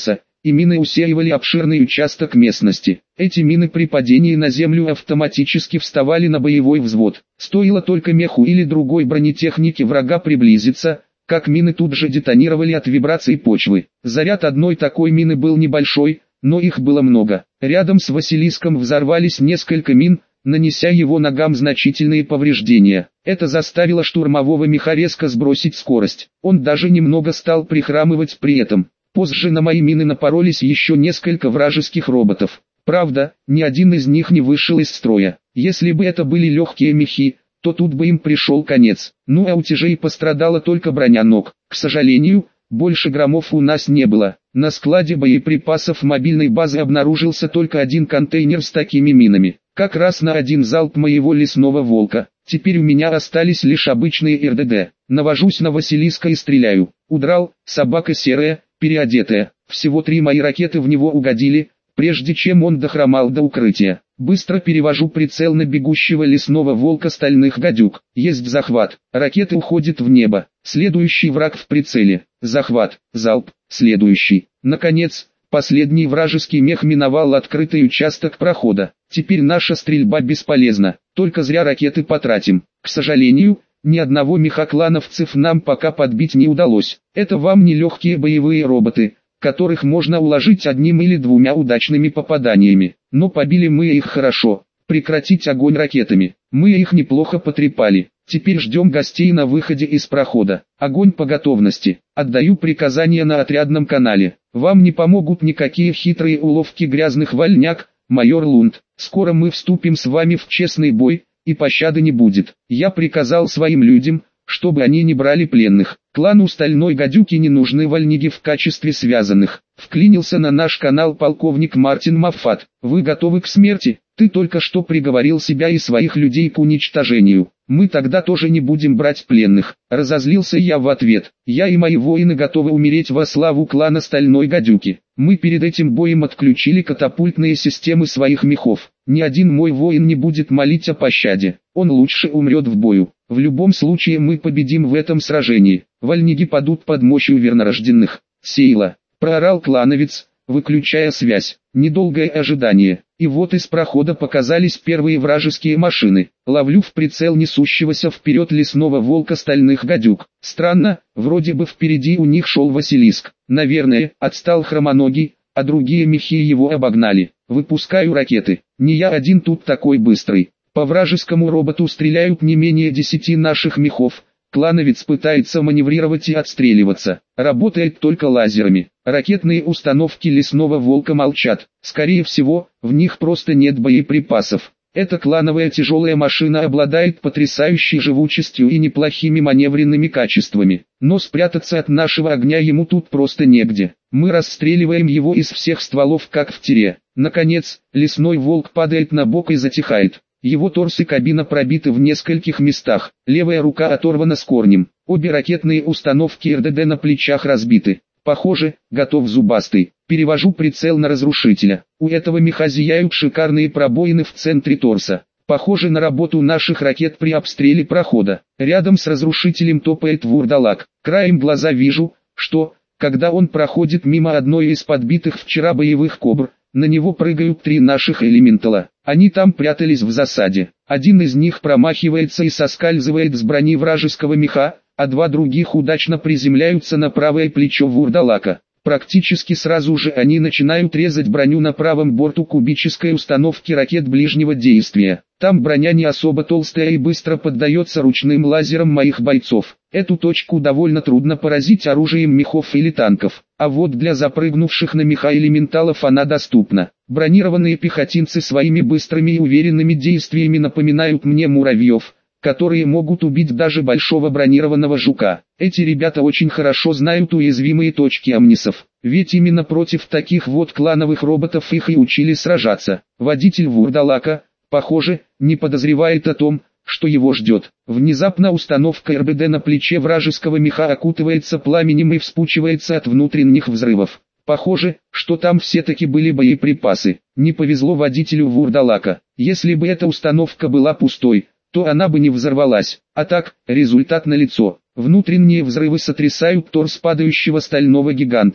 и мины усеивали обширный участок местности. Эти мины при падении на землю автоматически вставали на боевой взвод. Стоило только меху или другой бронетехнике врага приблизиться, как мины тут же детонировали от вибраций почвы. Заряд одной такой мины был небольшой, но их было много. Рядом с Василиском взорвались несколько мин, нанеся его ногам значительные повреждения. Это заставило штурмового меха резко сбросить скорость. Он даже немного стал прихрамывать при этом. Позже на мои мины напоролись еще несколько вражеских роботов. Правда, ни один из них не вышел из строя. Если бы это были легкие мехи, то тут бы им пришел конец. Ну а у тяжей пострадала только броня ног. К сожалению, больше громов у нас не было. На складе боеприпасов мобильной базы обнаружился только один контейнер с такими минами. Как раз на один залп моего лесного волка. Теперь у меня остались лишь обычные РДД. Навожусь на Василиска и стреляю. Удрал, собака серая, переодетая. Всего 3 мои ракеты в него угодили, прежде чем он дохромал до укрытия. Быстро перевожу прицел на бегущего лесного волка стальных гадюк. Есть захват. Ракеты уходят в небо. Следующий враг в прицеле. Захват. Залп. Следующий. Наконец, последний вражеский мех миновал открытый участок прохода. Теперь наша стрельба бесполезна. Только зря ракеты потратим. К сожалению, ни одного меха-клановцев нам пока подбить не удалось. Это вам не легкие боевые роботы, которых можно уложить одним или двумя удачными попаданиями. Но побили мы их хорошо. Прекратить огонь ракетами. Мы их неплохо потрепали. Теперь ждем гостей на выходе из прохода. Огонь по готовности. Отдаю приказание на отрядном канале. Вам не помогут никакие хитрые уловки грязных вольняк, майор Лунд. Скоро мы вступим с вами в честный бой, и пощады не будет. Я приказал своим людям, чтобы они не брали пленных. Клану Стальной Гадюки не нужны вольниги в качестве связанных. Вклинился на наш канал полковник Мартин Маффат. Вы готовы к смерти? Ты только что приговорил себя и своих людей к уничтожению. Мы тогда тоже не будем брать пленных. Разозлился я в ответ. Я и мои воины готовы умереть во славу клана Стальной Гадюки. Мы перед этим боем отключили катапультные системы своих мехов. Ни один мой воин не будет молить о пощаде. Он лучше умрет в бою. В любом случае мы победим в этом сражении. Вольниги падут под мощью вернорожденных. Сейла. Проорал клановец, выключая связь. Недолгое ожидание. И вот из прохода показались первые вражеские машины. Ловлю в прицел несущегося вперед лесного волка Стальных Гадюк. Странно, вроде бы впереди у них шел Василиск. Наверное, отстал хромоногий, а другие мехи его обогнали. Выпускаю ракеты. Не я один тут такой быстрый. По вражескому роботу стреляют не менее 10 наших мехов. Клановец пытается маневрировать и отстреливаться. Работает только лазерами. Ракетные установки лесного волка молчат. Скорее всего, в них просто нет боеприпасов. Эта клановая тяжелая машина обладает потрясающей живучестью и неплохими маневренными качествами. Но спрятаться от нашего огня ему тут просто негде. Мы расстреливаем его из всех стволов как в тире. Наконец, лесной волк падает на бок и затихает. Его торс и кабина пробиты в нескольких местах, левая рука оторвана с корнем, обе ракетные установки РДД на плечах разбиты. Похоже, готов зубастый. Перевожу прицел на разрушителя. У этого меха зияют шикарные пробоины в центре торса. Похоже на работу наших ракет при обстреле прохода. Рядом с разрушителем топает вурдалак. Краем глаза вижу, что, когда он проходит мимо одной из подбитых вчера боевых кобр, на него прыгают 3 наших элементала. Они там прятались в засаде. Один из них промахивается и соскальзывает с брони вражеского меха, а 2 других удачно приземляются на правое плечо вурдалака. Практически сразу же они начинают резать броню на правом борту кубической установки ракет ближнего действия. Там броня не особо толстая и быстро поддается ручным лазерам моих бойцов. Эту точку довольно трудно поразить оружием мехов или танков, а вот для запрыгнувших на меха элементалов она доступна. Бронированные пехотинцы своими быстрыми и уверенными действиями напоминают мне муравьев, которые могут убить даже большого бронированного жука. Эти ребята очень хорошо знают уязвимые точки амнисов, ведь именно против таких вот клановых роботов их и учили сражаться. Водитель вурдалака, похоже, не подозревает о том, что его ждет. Внезапно установка РБД на плече вражеского меха окутывается пламенем и вспучивается от внутренних взрывов. Похоже, что там все-таки были боеприпасы. Не повезло водителю вурдалака. Если бы эта установка была пустой, то она бы не взорвалась. А так, результат налицо. Внутренние взрывы сотрясают торс падающего стального гиганта.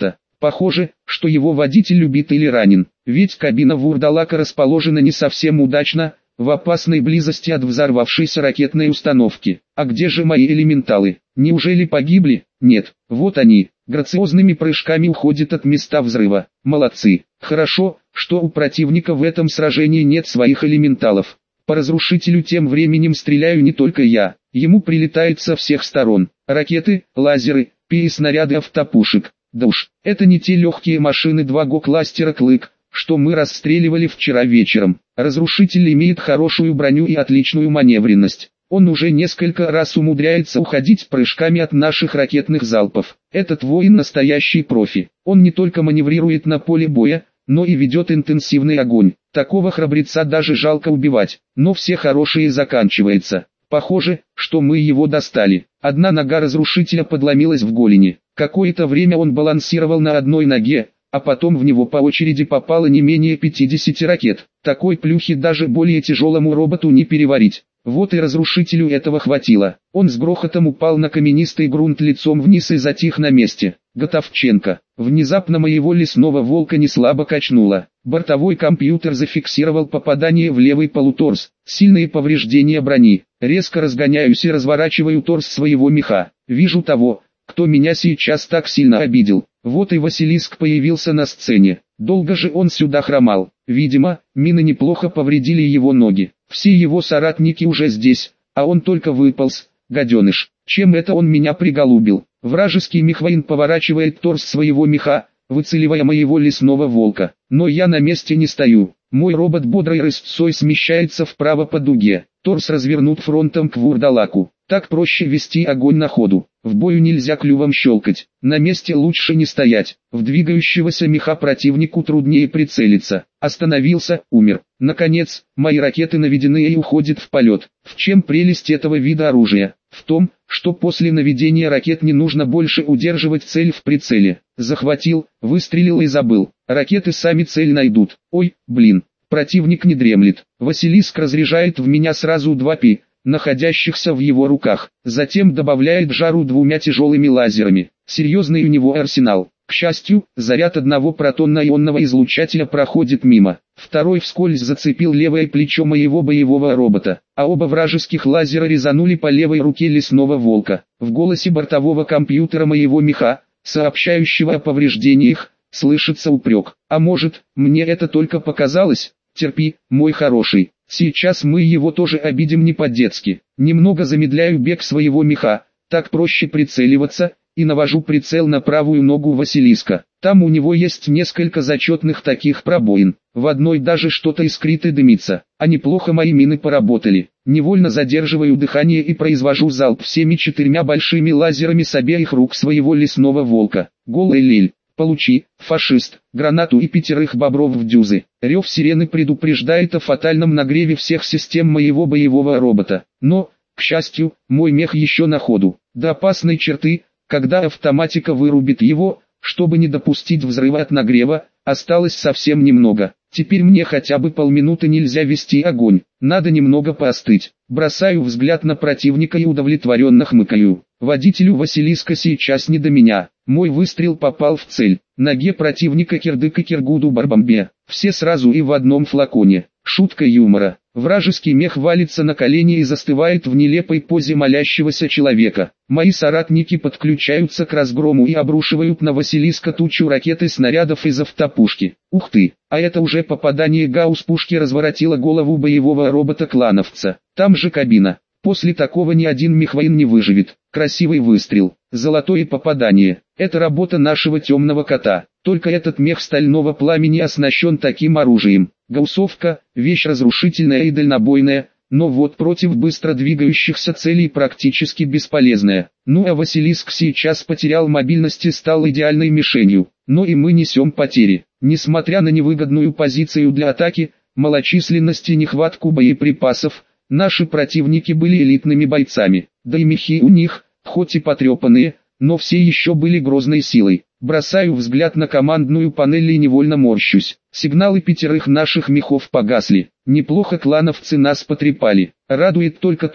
Похоже, что его водитель убит или ранен, ведь кабина вурдалака расположена не совсем удачно, в опасной близости от взорвавшейся ракетной установки. А где же мои элементалы? Неужели погибли? Нет, вот они, грациозными прыжками уходят от места взрыва. Молодцы. Хорошо, что у противника в этом сражении нет своих элементалов. По разрушителю тем временем стреляю не только я, ему прилетает со всех сторон. Ракеты, лазеры, снаряды автопушек. Да уж, это не те легкие машины 2ГО кластера «Клык», что мы расстреливали вчера вечером. Разрушитель имеет хорошую броню и отличную маневренность. Он уже несколько раз умудряется уходить прыжками от наших ракетных залпов. Этот воин настоящий профи. Он не только маневрирует на поле боя, но и ведет интенсивный огонь. Такого храбреца даже жалко убивать, но все хорошие заканчивается. Похоже, что мы его достали. Одна нога разрушителя подломилась в голени. Какое-то время он балансировал на одной ноге, а потом в него по очереди попало не менее 50 ракет. Такой плюхи даже более тяжелому роботу не переварить. Вот и разрушителю этого хватило. Он с грохотом упал на каменистый грунт лицом вниз и затих на месте. Готовченко. Внезапно моего лесного волка неслабо качнуло. Бортовой компьютер зафиксировал попадание в левый полуторс. Сильные повреждения брони. Резко разгоняюсь и разворачиваю торс своего меха. Вижу того, кто меня сейчас так сильно обидел. Вот и Василиск появился на сцене. Долго же он сюда хромал. Видимо, мины неплохо повредили его ноги. Все его соратники уже здесь, а он только выполз. Гаденыш, чем это он меня приголубил? Вражеский мехвоин поворачивает торс своего меха, выцеливая моего лесного волка. Но я на месте не стою. Мой робот бодрой рысцой смещается вправо по дуге. Торс развернут фронтом к вурдалаку. Так проще вести огонь на ходу. В бою нельзя клювом щелкать. На месте лучше не стоять. В двигающегося меха противнику труднее прицелиться. Остановился, умер. Наконец, мои ракеты наведены и уходят в полет. В чем прелесть этого вида оружия? В том, что после наведения ракет не нужно больше удерживать цель в прицеле. Захватил, выстрелил и забыл. Ракеты сами цель найдут. Ой, блин, противник не дремлет. Василиск разряжает в меня сразу 2 пи, находящихся в его руках. Затем добавляет жару 2 тяжелыми лазерами. Серьезный у него арсенал. К счастью, заряд одного протонно-ионного излучателя проходит мимо. Второй вскользь зацепил левое плечо моего боевого робота, а оба вражеских лазера резанули по левой руке лесного волка. В голосе бортового компьютера моего меха, сообщающего о повреждениях, слышится упрек. А может, мне это только показалось? Терпи, мой хороший. Сейчас мы его тоже обидим не по-детски. Немного замедляю бег своего меха, так проще прицеливаться, и навожу прицел на правую ногу Василиска. Там у него есть несколько зачетных таких пробоин. В одной даже что-то искрит и дымится. А неплохо мои мины поработали. Невольно задерживаю дыхание и произвожу залп всеми 4 большими лазерами с обеих рук своего лесного волка. Голый лель. Получи, фашист, гранату и 5 бобров в дюзы. Рев сирены предупреждает о фатальном нагреве всех систем моего боевого робота. Но, к счастью, мой мех еще на ходу. До опасной черты, когда автоматика вырубит его, чтобы не допустить взрыва от нагрева, осталось совсем немного. Теперь мне хотя бы полминуты нельзя вести огонь, надо немного поостыть. Бросаю взгляд на противника и удовлетворенно хмыкаю. Водителю Василиска сейчас не до меня. Мой выстрел попал в цель. Ноге противника кирдык и киргуду барбамбе. Все сразу и в одном флаконе. Шутка юмора. Вражеский мех валится на колени и застывает в нелепой позе молящегося человека. Мои соратники подключаются к разгрому и обрушивают на Василиска тучу ракет и снарядов из автопушки. Ух ты, а это уже попадание гаусс-пушки разворотило голову боевого робота-клановца. Там же кабина. После такого ни один мехвоин не выживет. Красивый выстрел. Золотое попадание. Это работа нашего темного кота. Только этот мех стального пламени оснащен таким оружием. Гауссовка – вещь разрушительная и дальнобойная, но вот против быстро двигающихся целей практически бесполезная. Ну а Василиск сейчас потерял мобильность и стал идеальной мишенью. Но и мы несем потери. Несмотря на невыгодную позицию для атаки, малочисленность и нехватку боеприпасов, наши противники были элитными бойцами. Да и мехи у них, хоть и потрепанные, но все еще были грозной силой. Бросаю взгляд на командную панель и невольно морщусь. Сигналы 5 наших мехов погасли. Неплохо клановцы нас потрепали. Радует только то,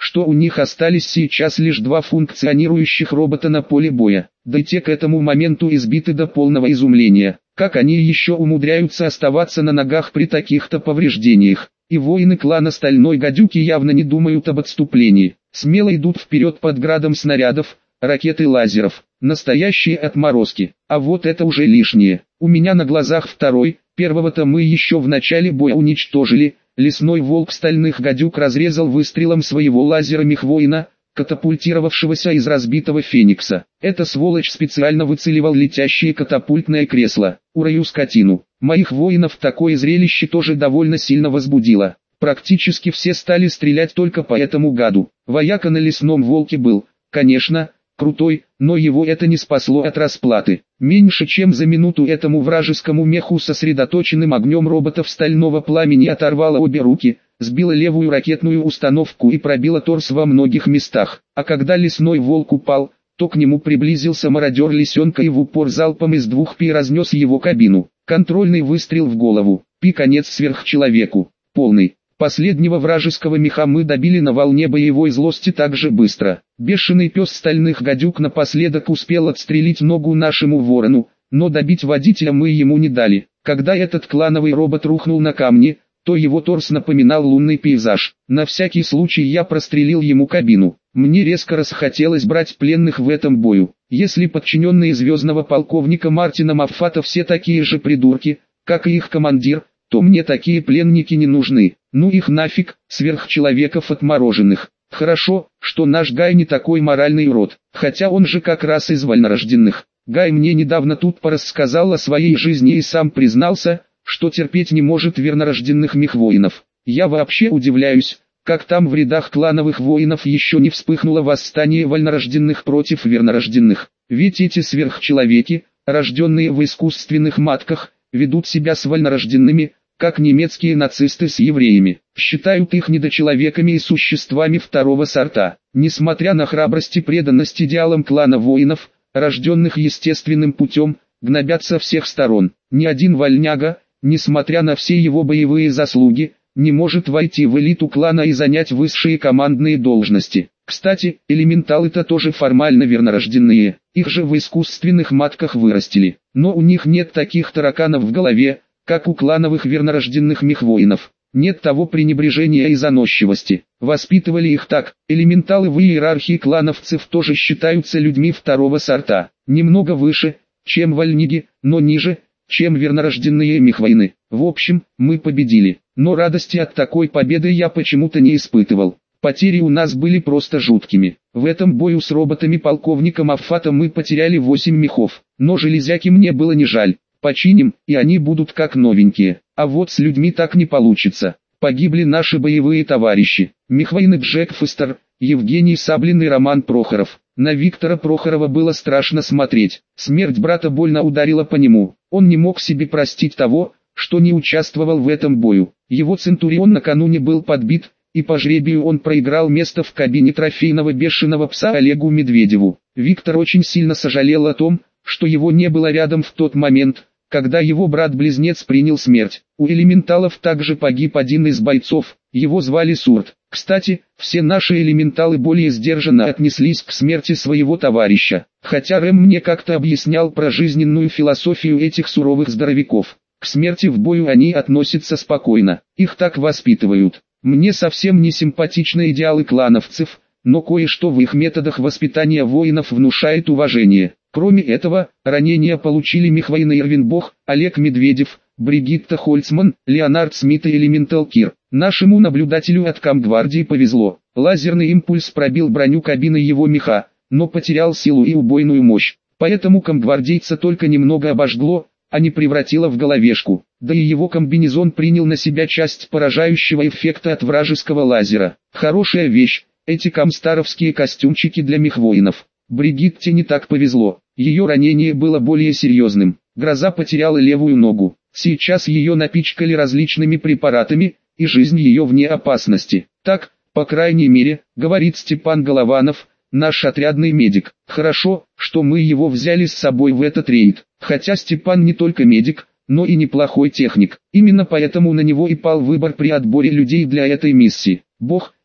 что у них остались сейчас лишь 2 функционирующих робота на поле боя, да и те к этому моменту избиты до полного изумления. Как они еще умудряются оставаться на ногах при таких-то повреждениях? И воины клана Стальной Гадюки явно не думают об отступлении. Смело идут вперед под градом снарядов, ракет и лазеров. Настоящие отморозки. А вот это уже лишнее. У меня на глазах второй, первого-то мы еще в начале боя уничтожили. Лесной волк Стальных Гадюк разрезал выстрелом своего лазера мехвоина, катапультировавшегося из разбитого Феникса. Эта сволочь специально выцеливал летящее катапультное кресло. Урою скотину. Моих воинов такое зрелище тоже довольно сильно возбудило. Практически все стали стрелять только по этому гаду. Вояка на лесном волке был, конечно, крутой, но его это не спасло от расплаты. Меньше чем за минуту этому вражескому меху сосредоточенным огнем роботов стального пламени оторвало обе руки, сбила левую ракетную установку и пробила торс во многих местах. А когда лесной волк упал, то к нему приблизился мародер лисенка и в упор залпом из 2 пи разнес его кабину. Контрольный выстрел в голову. Пи конец сверхчеловеку. Полный. Последнего вражеского меха мы добили на волне боевой злости так же быстро. Бешеный пес Стальных Гадюк напоследок успел отстрелить ногу нашему ворону, но добить водителя мы ему не дали. Когда этот клановый робот рухнул на камни, то его торс напоминал лунный пейзаж. На всякий случай я прострелил ему кабину. Мне резко расхотелось брать пленных в этом бою. Если подчиненные звездного полковника Мартина Моффата все такие же придурки, как и их командир, то мне такие пленники не нужны. Ну их нафиг, сверхчеловеков отмороженных. Хорошо, что наш Гай не такой моральный урод, хотя он же как раз из вольнорожденных. Гай мне недавно тут порассказал о своей жизни и сам признался, что терпеть не может вернорожденных мехвоинов. Я вообще удивляюсь, как там в рядах клановых воинов еще не вспыхнуло восстание вольнорожденных против вернорожденных. Ведь эти сверхчеловеки, рожденные в искусственных матках, ведут себя с вольнорожденными, как немецкие нацисты с евреями, считают их недочеловеками и существами второго сорта. Несмотря на храбрость и преданность идеалам клана воинов, рожденных естественным путем, гнобят со всех сторон. Ни один вольняга, несмотря на все его боевые заслуги, не может войти в элиту клана и занять высшие командные должности. Кстати, элементалы-то тоже формально вернорожденные, их же в искусственных матках вырастили, но у них нет таких тараканов в голове, как у клановых вернорожденных мехвоинов. Нет того пренебрежения и заносчивости. Воспитывали их так. Элементалы в иерархии клановцев тоже считаются людьми второго сорта. Немного выше, чем вольниги, но ниже, чем вернорожденные мехвоины. В общем, мы победили. Но радости от такой победы я почему-то не испытывал. Потери у нас были просто жуткими. В этом бою с роботами полковника Моффата мы потеряли 8 мехов. Но железяки мне было не жаль. Починим, и они будут как новенькие. А вот с людьми так не получится. Погибли наши боевые товарищи. Мехвоины Джек Фостер, Евгений Саблин и Роман Прохоров. На Виктора Прохорова было страшно смотреть. Смерть брата больно ударила по нему. Он не мог себе простить того, что не участвовал в этом бою. Его Центурион накануне был подбит, и по жребию он проиграл место в кабине трофейного бешеного пса Олегу Медведеву. Виктор очень сильно сожалел о том, что его не было рядом в тот момент, когда его брат-близнец принял смерть. У элементалов также погиб один из бойцов, его звали Сурт. Кстати, все наши элементалы более сдержанно отнеслись к смерти своего товарища, хотя Рэм мне как-то объяснял про жизненную философию этих суровых здоровяков. К смерти в бою они относятся спокойно, их так воспитывают. Мне совсем не симпатичны идеалы клановцев, но кое-что в их методах воспитания воинов внушает уважение. Кроме этого, ранения получили мехвоины Ирвин Бох, Олег Медведев, Бригитта Хольцман, Леонард Смит и Элементал Кир. Нашему наблюдателю от Камгвардии повезло. Лазерный импульс пробил броню кабины его меха, но потерял силу и убойную мощь. Поэтому камгвардейца только немного обожгло, а не превратило в головешку. Да и его комбинезон принял на себя часть поражающего эффекта от вражеского лазера. Хорошая вещь, эти камстаровские костюмчики для мехвоинов. Бригитте не так повезло. Ее ранение было более серьезным. Гроза потеряла левую ногу. Сейчас ее напичкали различными препаратами, и жизнь ее вне опасности. Так, по крайней мере, говорит Степан Голованов, наш отрядный медик. Хорошо, что мы его взяли с собой в этот рейд. Хотя Степан не только медик, но и неплохой техник. Именно поэтому на него и пал выбор при отборе людей для этой миссии. Бог,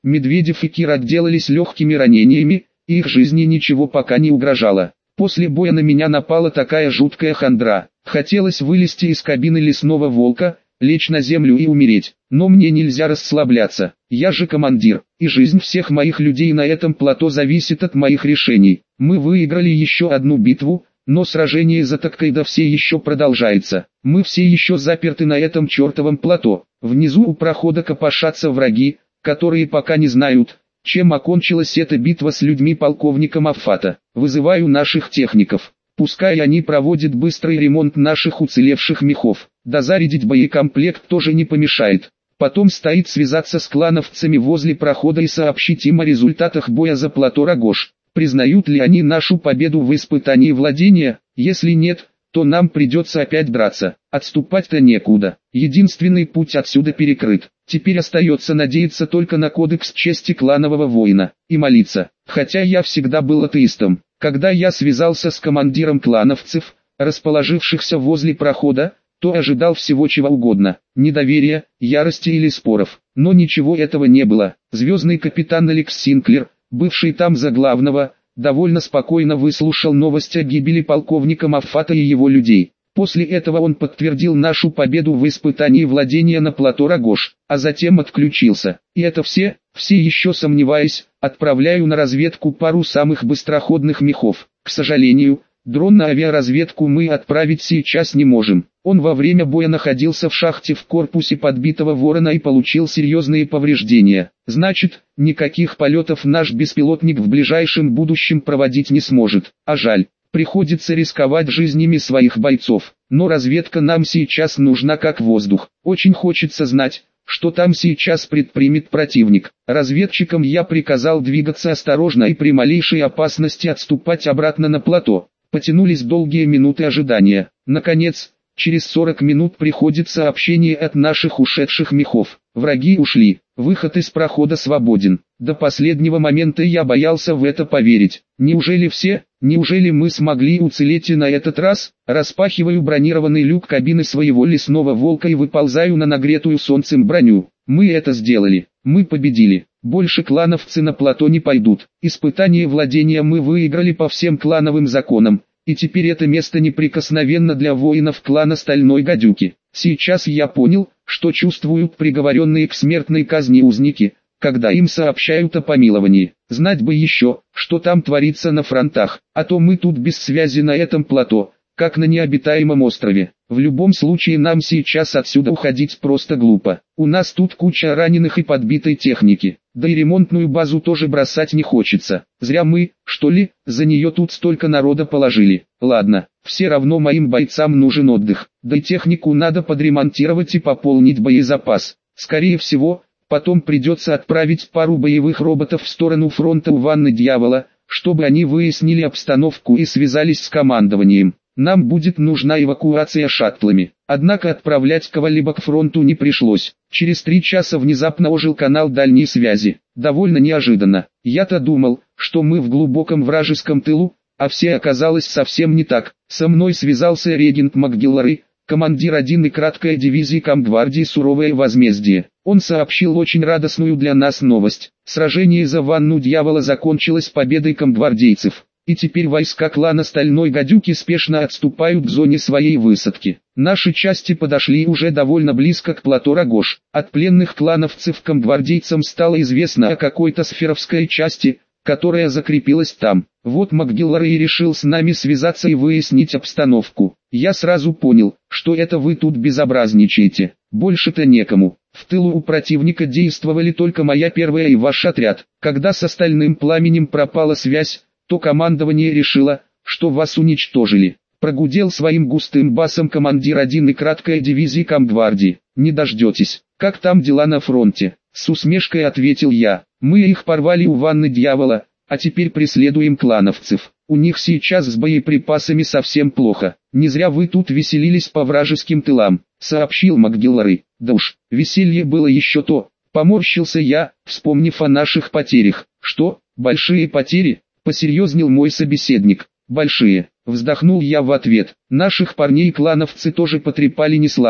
Медведев и Кир отделались легкими ранениями, и их жизни ничего пока не угрожало. После боя на меня напала такая жуткая хандра. Хотелось вылезти из кабины лесного волка, лечь на землю и умереть. Но мне нельзя расслабляться. Я же командир, и жизнь всех моих людей на этом плато зависит от моих решений. Мы выиграли еще одну битву, но сражение за Таккайдо все еще продолжается. Мы все еще заперты на этом чертовом плато. Внизу у прохода копошатся враги, которые пока не знают, чем окончилась эта битва с людьми полковника Моффата. Вызываю наших техников. Пускай они проводят быстрый ремонт наших уцелевших мехов. Дозарядить боекомплект тоже не помешает. Потом стоит связаться с клановцами возле прохода и сообщить им о результатах боя за плато Рогож. Признают ли они нашу победу в испытании владения? Если нет, то нам придется опять драться. Отступать-то некуда. Единственный путь отсюда перекрыт. Теперь остается надеяться только на кодекс чести кланового воина и молиться. Хотя я всегда был атеистом. Когда я связался с командиром клановцев, расположившихся возле прохода, то ожидал всего чего угодно. Недоверия, ярости или споров. Но ничего этого не было. Звездный капитан Алекс Синклер, бывший там за главного, довольно спокойно выслушал новость о гибели полковника Моффата и его людей. После этого он подтвердил нашу победу в испытании владения на плато Рогож, а затем отключился. И это все еще сомневаясь, отправляю на разведку пару самых быстроходных мехов. К сожалению, дрон на авиаразведку мы отправить сейчас не можем. Он во время боя находился в шахте в корпусе подбитого ворона и получил серьезные повреждения. Значит, никаких полетов наш беспилотник в ближайшем будущем проводить не сможет. А жаль, приходится рисковать жизнями своих бойцов. Но разведка нам сейчас нужна как воздух. Очень хочется знать, что там сейчас предпримет противник. Разведчикам я приказал двигаться осторожно и при малейшей опасности отступать обратно на плато. Потянулись долгие минуты ожидания. Наконец, через 40 минут приходит сообщение от наших ушедших мехов. Враги ушли, выход из прохода свободен. До последнего момента я боялся в это поверить. Неужели все? Неужели мы смогли уцелеть и на этот раз? Распахиваю бронированный люк кабины своего лесного волка и выползаю на нагретую солнцем броню. Мы это сделали. Мы победили. Больше клановцы на плато не пойдут. Испытание владения мы выиграли по всем клановым законам. И теперь это место неприкосновенно для воинов клана Стальной Гадюки. Сейчас я понял, что чувствуют приговоренные к смертной казни узники, когда им сообщают о помиловании. Знать бы еще, что там творится на фронтах, а то мы тут без связи на этом плато, как на необитаемом острове. В любом случае нам сейчас отсюда уходить просто глупо. У нас тут куча раненых и подбитой техники, да и ремонтную базу тоже бросать не хочется. Зря мы, что ли, за нее тут столько народа положили. Ладно, все равно моим бойцам нужен отдых, да и технику надо подремонтировать и пополнить боезапас. Скорее всего, потом придется отправить пару боевых роботов в сторону фронта у Ванны Дьявола, чтобы они выяснили обстановку и связались с командованием. Нам будет нужна эвакуация шаттлами. Однако отправлять кого-либо к фронту не пришлось. Через 3 часа внезапно ожил канал дальней связи. Довольно неожиданно. Я-то думал, что мы в глубоком вражеском тылу, а все оказалось совсем не так. Со мной связался регент МакГиллары, командир 1-й краткой дивизии Камгвардии «Суровое возмездие». Он сообщил очень радостную для нас новость. Сражение за Ванну Дьявола закончилось победой камгвардейцев. И теперь войска клана Стальной Гадюки спешно отступают к зоне своей высадки. Наши части подошли уже довольно близко к плато Рогож. От пленных клановцев камгвардейцам стало известно о какой-то сферовской части, которая закрепилась там. Вот МакГиллары и решил с нами связаться и выяснить обстановку. Я сразу понял, что это вы тут безобразничаете. Больше-то некому. В тылу у противника действовали только моя первая и ваш отряд. Когда с остальным пламенем пропала связь, то командование решило, что вас уничтожили. Прогудел своим густым басом командир 1-й краткой дивизии Камгвардии. Не дождетесь. Как там дела на фронте? С усмешкой ответил я. Мы их порвали у Ванны Дьявола, а теперь преследуем клановцев. У них сейчас с боеприпасами совсем плохо. Не зря вы тут веселились по вражеским тылам, сообщил МакГиллары. Да уж, веселье было еще то. Поморщился я, вспомнив о наших потерях. Что, большие потери? Посерьезнел мой собеседник. Большие. Вздохнул я в ответ. Наших парней клановцы тоже потрепали не слабо.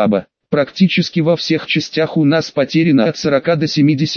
Практически во всех частях у нас потеряно от 40 до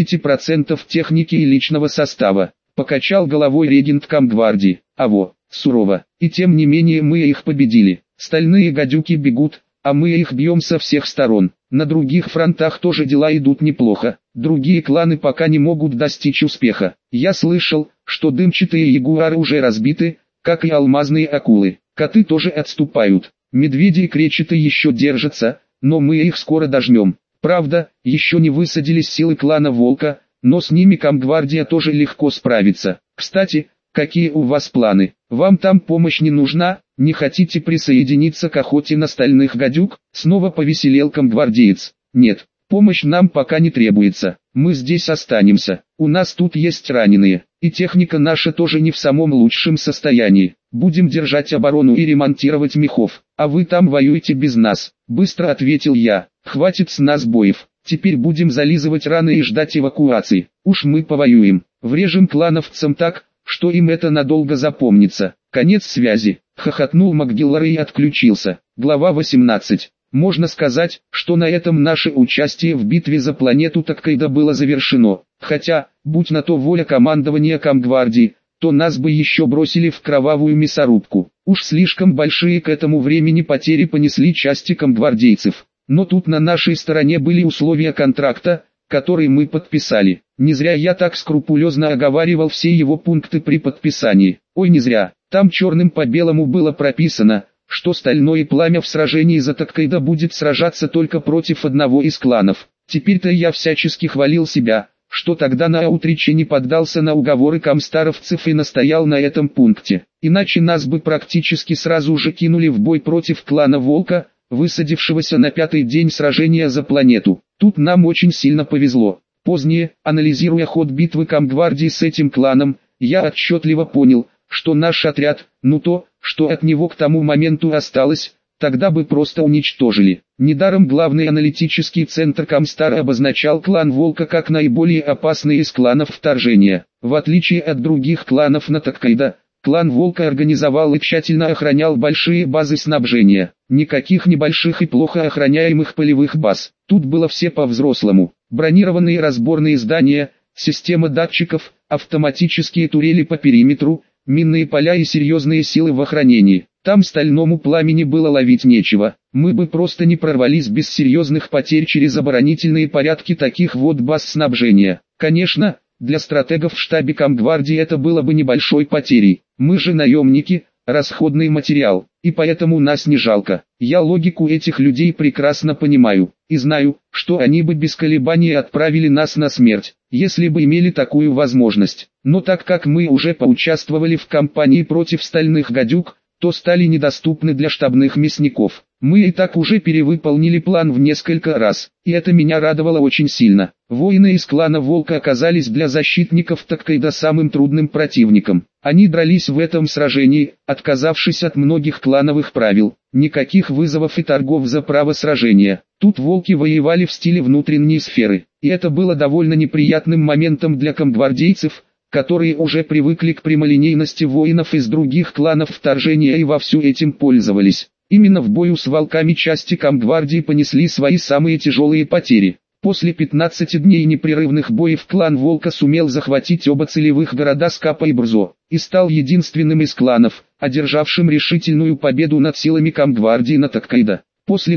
70% техники и личного состава. Покачал головой регент Камгвардии. Аво, сурово. И тем не менее мы их победили. Стальные гадюки бегут, а мы их бьем со всех сторон. На других фронтах тоже дела идут неплохо. Другие кланы пока не могут достичь успеха. Я слышал, что дымчатые ягуары уже разбиты, как и алмазные акулы. Коты тоже отступают. Медведи и кречеты еще держатся, но мы их скоро дожмем. Правда, еще не высадились силы клана Волка, но с ними Камгвардия тоже легко справится. Кстати, какие у вас планы? Вам там помощь не нужна? Не хотите присоединиться к охоте на стальных гадюк? Снова повеселел камгвардеец. Нет, помощь нам пока не требуется. Мы здесь останемся. У нас тут есть раненые, и техника наша тоже не в самом лучшем состоянии. Будем держать оборону и ремонтировать мехов, а вы там воюете без нас. Быстро ответил я. Хватит с нас боев. Теперь будем зализывать раны и ждать эвакуации. Уж мы повоюем. Врежем клановцам так, что им это надолго запомнится. Конец связи. Хохотнул МакГиллар и отключился. Глава 18. Можно сказать, что на этом наше участие в битве за планету Таккайдо было завершено. Хотя, будь на то воля командования Камгвардии, то нас бы еще бросили в кровавую мясорубку. Уж слишком большие к этому времени потери понесли части камгвардейцев. Но тут на нашей стороне были условия контракта, который мы подписали. Не зря я так скрупулезно оговаривал все его пункты при подписании. Ой, не зря. Там черным по белому было прописано, что Стальное Пламя в сражении за Таккайдо будет сражаться только против одного из кланов. Теперь-то я всячески хвалил себя, что тогда на Аутриче не поддался на уговоры камстаровцев и настоял на этом пункте. Иначе нас бы практически сразу же кинули в бой против клана Волка, высадившегося на 5-й день сражения за планету. Тут нам очень сильно повезло. Позднее, анализируя ход битвы Камгвардии с этим кланом, я отчетливо понял, что наш отряд, ну то, что от него к тому моменту осталось, тогда бы просто уничтожили. Недаром главный аналитический центр Камстара обозначал клан Волка как наиболее опасный из кланов вторжения. В отличие от других кланов на Таккайдо, клан Волка организовал и тщательно охранял большие базы снабжения. Никаких небольших и плохо охраняемых полевых баз. Тут было все по-взрослому. Бронированные разборные здания, система датчиков, автоматические турели по периметру, минные поля и серьезные силы в охранении. Там Стальному Пламени было ловить нечего. Мы бы просто не прорвались без серьезных потерь через оборонительные порядки таких вот баз снабжения. Конечно, для стратегов в штабе Камгвардии это было бы небольшой потерей. Мы же наемники, расходный материал, и поэтому нас не жалко. Я логику этих людей прекрасно понимаю, и знаю, что они бы без колебаний отправили нас на смерть, если бы имели такую возможность. Но так как мы уже поучаствовали в кампании против стальных гадюк, то стали недоступны для штабных мясников. Мы и так уже перевыполнили план в несколько раз, и это меня радовало очень сильно. Воины из клана Волка оказались для защитников Таккайдо самым трудным противником. Они дрались в этом сражении, отказавшись от многих клановых правил. Никаких вызовов и торгов за право сражения. Тут волки воевали в стиле внутренней сферы, и это было довольно неприятным моментом для камгвардейцев, которые уже привыкли к прямолинейности воинов из других кланов вторжения и вовсю этим пользовались. Именно в бою с волками части Камгвардии понесли свои самые тяжелые потери. После 15 дней непрерывных боев клан Волка сумел захватить оба целевых города Скапа и Брзо, и стал единственным из кланов, одержавшим решительную победу над силами Камгвардии на Таккайдо. После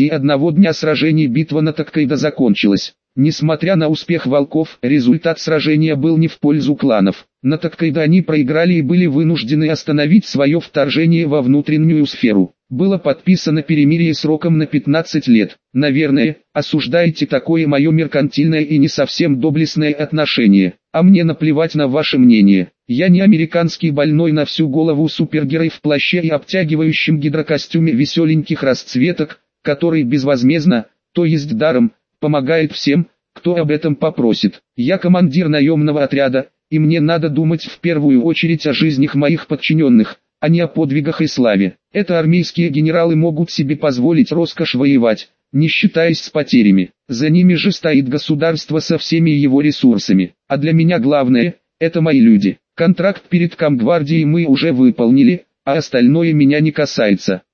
21 дня сражений битва на Таккайдо закончилась. Несмотря на успех волков, результат сражения был не в пользу кланов. На Таккайдо они проиграли и были вынуждены остановить свое вторжение во внутреннюю сферу. Было подписано перемирие сроком на 15 лет. Наверное, осуждаете такое мое меркантильное и не совсем доблестное отношение. А мне наплевать на ваше мнение. Я не американский больной на всю голову супергерой в плаще и обтягивающем гидрокостюме веселеньких расцветок, который безвозмездно, то есть даром, помогает всем, кто об этом попросит. Я командир наемного отряда, и мне надо думать в первую очередь о жизнях моих подчиненных, а не о подвигах и славе. Это армейские генералы могут себе позволить роскошь воевать, не считаясь с потерями. За ними же стоит государство со всеми его ресурсами. А для меня главное – это мои люди. Контракт перед Камгвардией мы уже выполнили, а остальное меня не касается.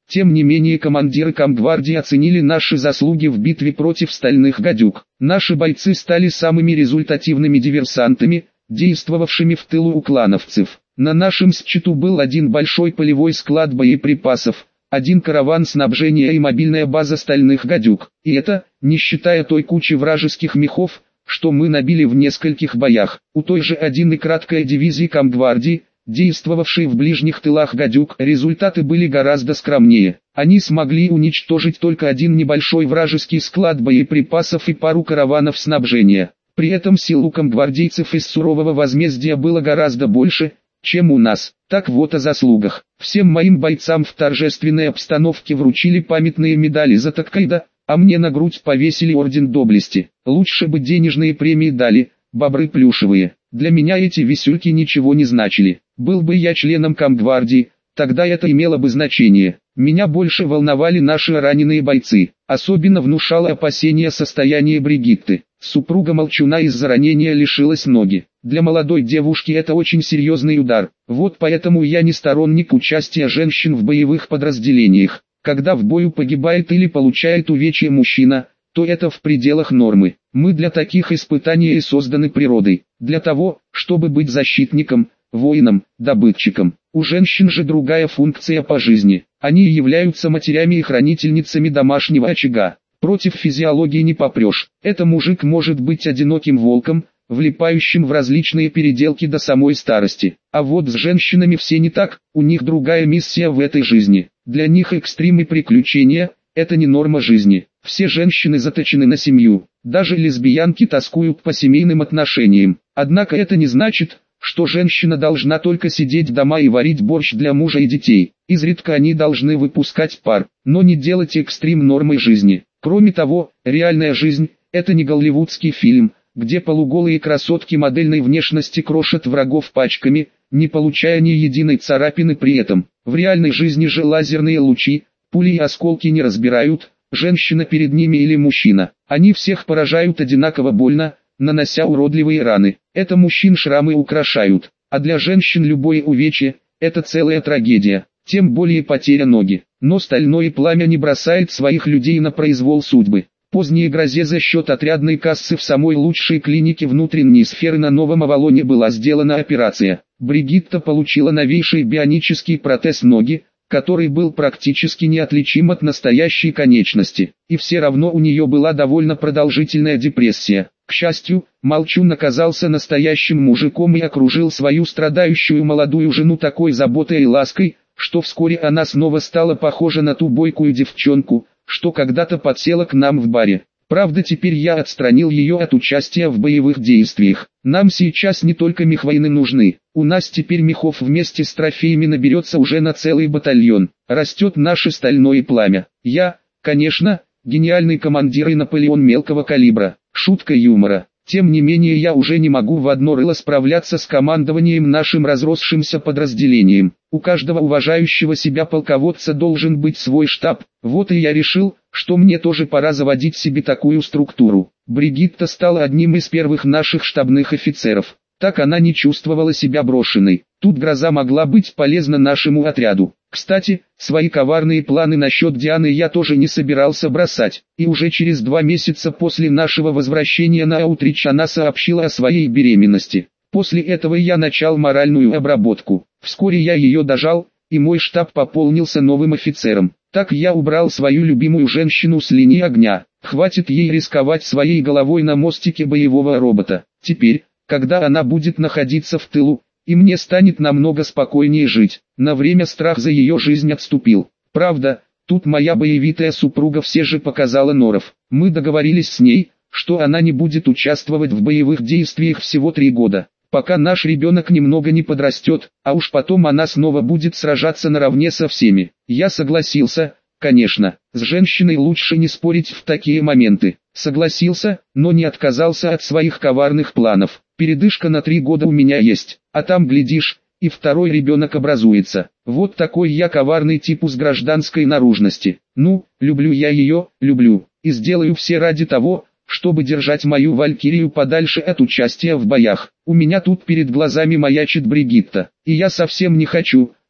Тем не менее командиры комгвардии оценили наши заслуги в битве против стальных гадюк. Наши бойцы стали самыми результативными диверсантами, действовавшими в тылу у клановцев. На нашем счету был один большой полевой склад боеприпасов, один караван снабжения и мобильная база стальных гадюк. И это, не считая той кучи вражеских мехов, что мы набили в нескольких боях. У той же 1 краткой дивизии комгвардии, действовавшей в ближних тылах гадюк, результаты были гораздо скромнее. Они смогли уничтожить только один небольшой вражеский склад боеприпасов и пару караванов снабжения. При этом сил у комгвардейцев из сурового возмездия было гораздо больше, чем у нас. Так вот о заслугах. Всем моим бойцам в торжественной обстановке вручили памятные медали за Таккайдо, а мне на грудь повесили орден доблести. Лучше бы денежные премии дали, бобры плюшевые. Для меня эти висюльки ничего не значили. Был бы я членом комгвардии, тогда это имело бы значение. Меня больше волновали наши раненые бойцы. Особенно внушало опасение состояние Бригитты. Супруга Молчуна из-за ранения лишилась ноги. Для молодой девушки это очень серьезный удар. Вот поэтому я не сторонник участия женщин в боевых подразделениях. Когда в бою погибает или получает увечья мужчина, то это в пределах нормы. Мы для таких испытаний и созданы природой. Для того, чтобы быть защитником, воином, добытчиком. У женщин же другая функция по жизни. Они являются матерями и хранительницами домашнего очага. Против физиологии не попрешь. Это мужик может быть одиноким волком, влипающим в различные переделки до самой старости. А вот с женщинами все не так, у них другая миссия в этой жизни. Для них экстрим и приключения – это не норма жизни. Все женщины заточены на семью. Даже лесбиянки тоскуют по семейным отношениям. Однако это не значит, что женщина должна только сидеть дома и варить борщ для мужа и детей. Изредка они должны выпускать пар, но не делать экстрим нормой жизни. Кроме того, реальная жизнь – это не голливудский фильм, где полуголые красотки модельной внешности крошат врагов пачками, не получая ни единой царапины при этом. В реальной жизни же лазерные лучи, пули и осколки не разбирают, женщина перед ними или мужчина. Они всех поражают одинаково больно, нанося уродливые раны. Это мужчин шрамы украшают, а для женщин любое увечье – это целая трагедия, тем более потеря ноги. Но стальное пламя не бросает своих людей на произвол судьбы. Поздней грозе за счет отрядной кассы в самой лучшей клинике внутренней сферы на Новом Авалоне была сделана операция. Бригитта получила новейший бионический протез ноги, который был практически неотличим от настоящей конечности. И все равно у нее была довольно продолжительная депрессия. К счастью, Молчун оказался настоящим мужиком и окружил свою страдающую молодую жену такой заботой и лаской, что вскоре она снова стала похожа на ту бойкую девчонку, что когда-то подсела к нам в баре. Правда, теперь я отстранил ее от участия в боевых действиях. Нам сейчас не только мехвойны нужны. У нас теперь мехов вместе с трофеями наберется уже на целый батальон. Растет наше стальное пламя. Я, конечно, гениальный командир и Наполеон мелкого калибра. Шутка юмора. Тем не менее я уже не могу в одно рыло справляться с командованием нашим разросшимся подразделением. У каждого уважающего себя полководца должен быть свой штаб. Вот и я решил, что мне тоже пора заводить себе такую структуру. Бригитта стала одним из первых наших штабных офицеров. Так она не чувствовала себя брошенной. Тут гроза могла быть полезна нашему отряду. Кстати, свои коварные планы насчет Дианы я тоже не собирался бросать. И уже через 2 месяца после нашего возвращения на Аутрич она сообщила о своей беременности. После этого я начал моральную обработку. Вскоре я ее дожал, и мой штаб пополнился новым офицером. Так я убрал свою любимую женщину с линии огня. Хватит ей рисковать своей головой на мостике боевого робота. Теперь, когда она будет находиться в тылу, и мне станет намного спокойнее жить. На время страх за ее жизнь отступил. Правда, тут моя боевитая супруга все же показала норов. Мы договорились с ней, что она не будет участвовать в боевых действиях всего 3 года, пока наш ребенок немного не подрастет, а уж потом она снова будет сражаться наравне со всеми. Я согласился, конечно, с женщиной лучше не спорить в такие моменты. Согласился, но не отказался от своих коварных планов. Передышка на 3 года у меня есть, а там, глядишь, и второй ребенок образуется. Вот такой я коварный типус гражданской наружности. Ну, люблю я ее, люблю, и сделаю все ради того, чтобы держать мою Валькирию подальше от участия в боях. У меня тут перед глазами маячит Бригитта, и я совсем не хочу,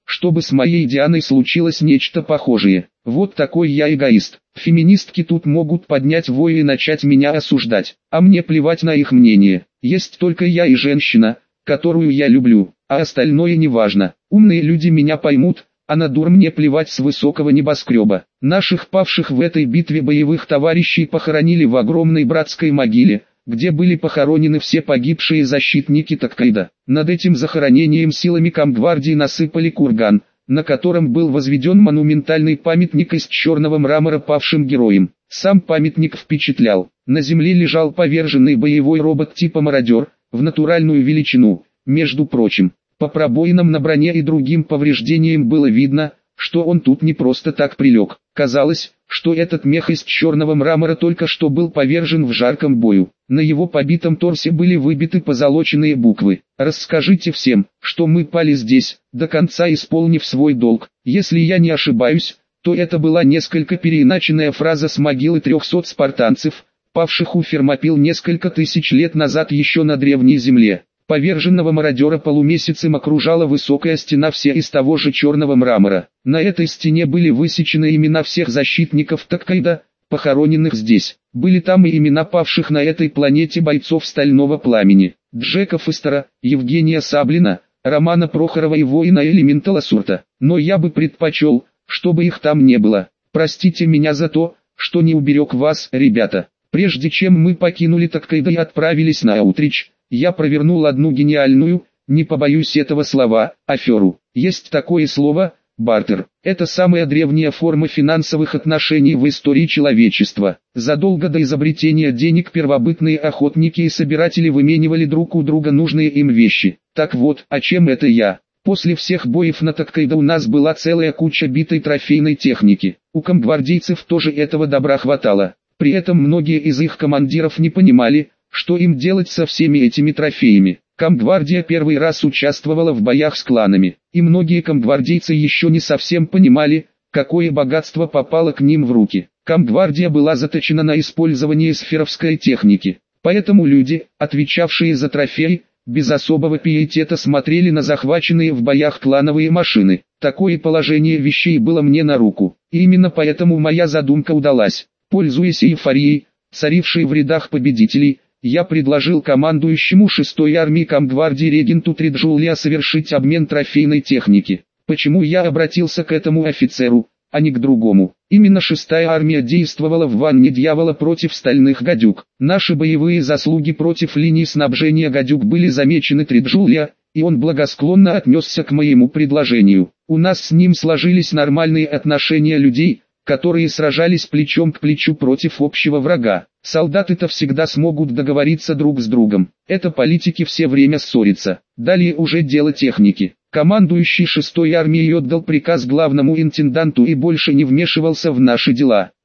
чтобы с моей Дианой случилось нечто похожее. Вот такой я эгоист. Феминистки тут могут поднять вой и начать меня осуждать, а мне плевать на их мнение. Есть только я и женщина, которую я люблю, а остальное не важно. Умные люди меня поймут, а на дур мне плевать с высокого небоскреба. Наших павших в этой битве боевых товарищей похоронили в огромной братской могиле, где были похоронены все погибшие защитники Токайдо. Над этим захоронением силами Комгвардии насыпали курган, на котором был возведен монументальный памятник из черного мрамора павшим героям. Сам памятник впечатлял. На земле лежал поверженный боевой робот типа «Мародер», в натуральную величину. Между прочим, по пробоинам на броне и другим повреждениям было видно, что он тут не просто так прилег. Казалось, что этот мех из черного мрамора только что был повержен в жарком бою. На его побитом торсе были выбиты позолоченные буквы. «Расскажите всем, что мы пали здесь, до конца исполнив свой долг». Если я не ошибаюсь, то это была несколько переиначенная фраза с могилы 300 спартанцев, павших у Фермопил несколько тысяч лет назад еще на древней земле. Поверженного мародера полумесяцем окружала высокая стена вся из того же черного мрамора. На этой стене были высечены имена всех защитников Токайдо, похороненных здесь. Были там и имена павших на этой планете бойцов Стального Пламени. Джека Фестера, Евгения Саблина, Романа Прохорова и воина Элементала Сурта. Но я бы предпочел, чтобы их там не было. Простите меня за то, что не уберег вас, ребята. Прежде чем мы покинули Токайдо и отправились на Аутрич, я провернул одну гениальную, не побоюсь этого слова, аферу. Есть такое слово – бартер. Это самая древняя форма финансовых отношений в истории человечества. Задолго до изобретения денег первобытные охотники и собиратели выменивали друг у друга нужные им вещи. Так вот, о чем это я? После всех боев на Токайдо у нас была целая куча битой трофейной техники. У комгвардейцев тоже этого добра хватало. При этом многие из их командиров не понимали, что им делать со всеми этими трофеями. Комгвардия первый раз участвовала в боях с кланами, и многие комгвардейцы еще не совсем понимали, какое богатство попало к ним в руки. Комгвардия была заточена на использование сферовской техники, поэтому люди, отвечавшие за трофеи, без особого пиетета смотрели на захваченные в боях клановые машины. Такое положение вещей было мне на руку, и именно поэтому моя задумка удалась. Пользуясь эйфорией, царившей в рядах победителей, я предложил командующему 6-й армией Комгвардии регенту Триджулия совершить обмен трофейной техники. Почему я обратился к этому офицеру, а не к другому? Именно 6-я армия действовала в ванне дьявола против стальных гадюк. Наши боевые заслуги против линии снабжения гадюк были замечены Триджулия, и он благосклонно отнесся к моему предложению. У нас с ним сложились нормальные отношения людей, которые сражались плечом к плечу против общего врага. Солдаты-то всегда смогут договориться друг с другом. Это политики все время ссорятся. Далее уже дело техники. Командующий 6-й армией отдал приказ главному интенданту и больше не вмешивался в наши дела.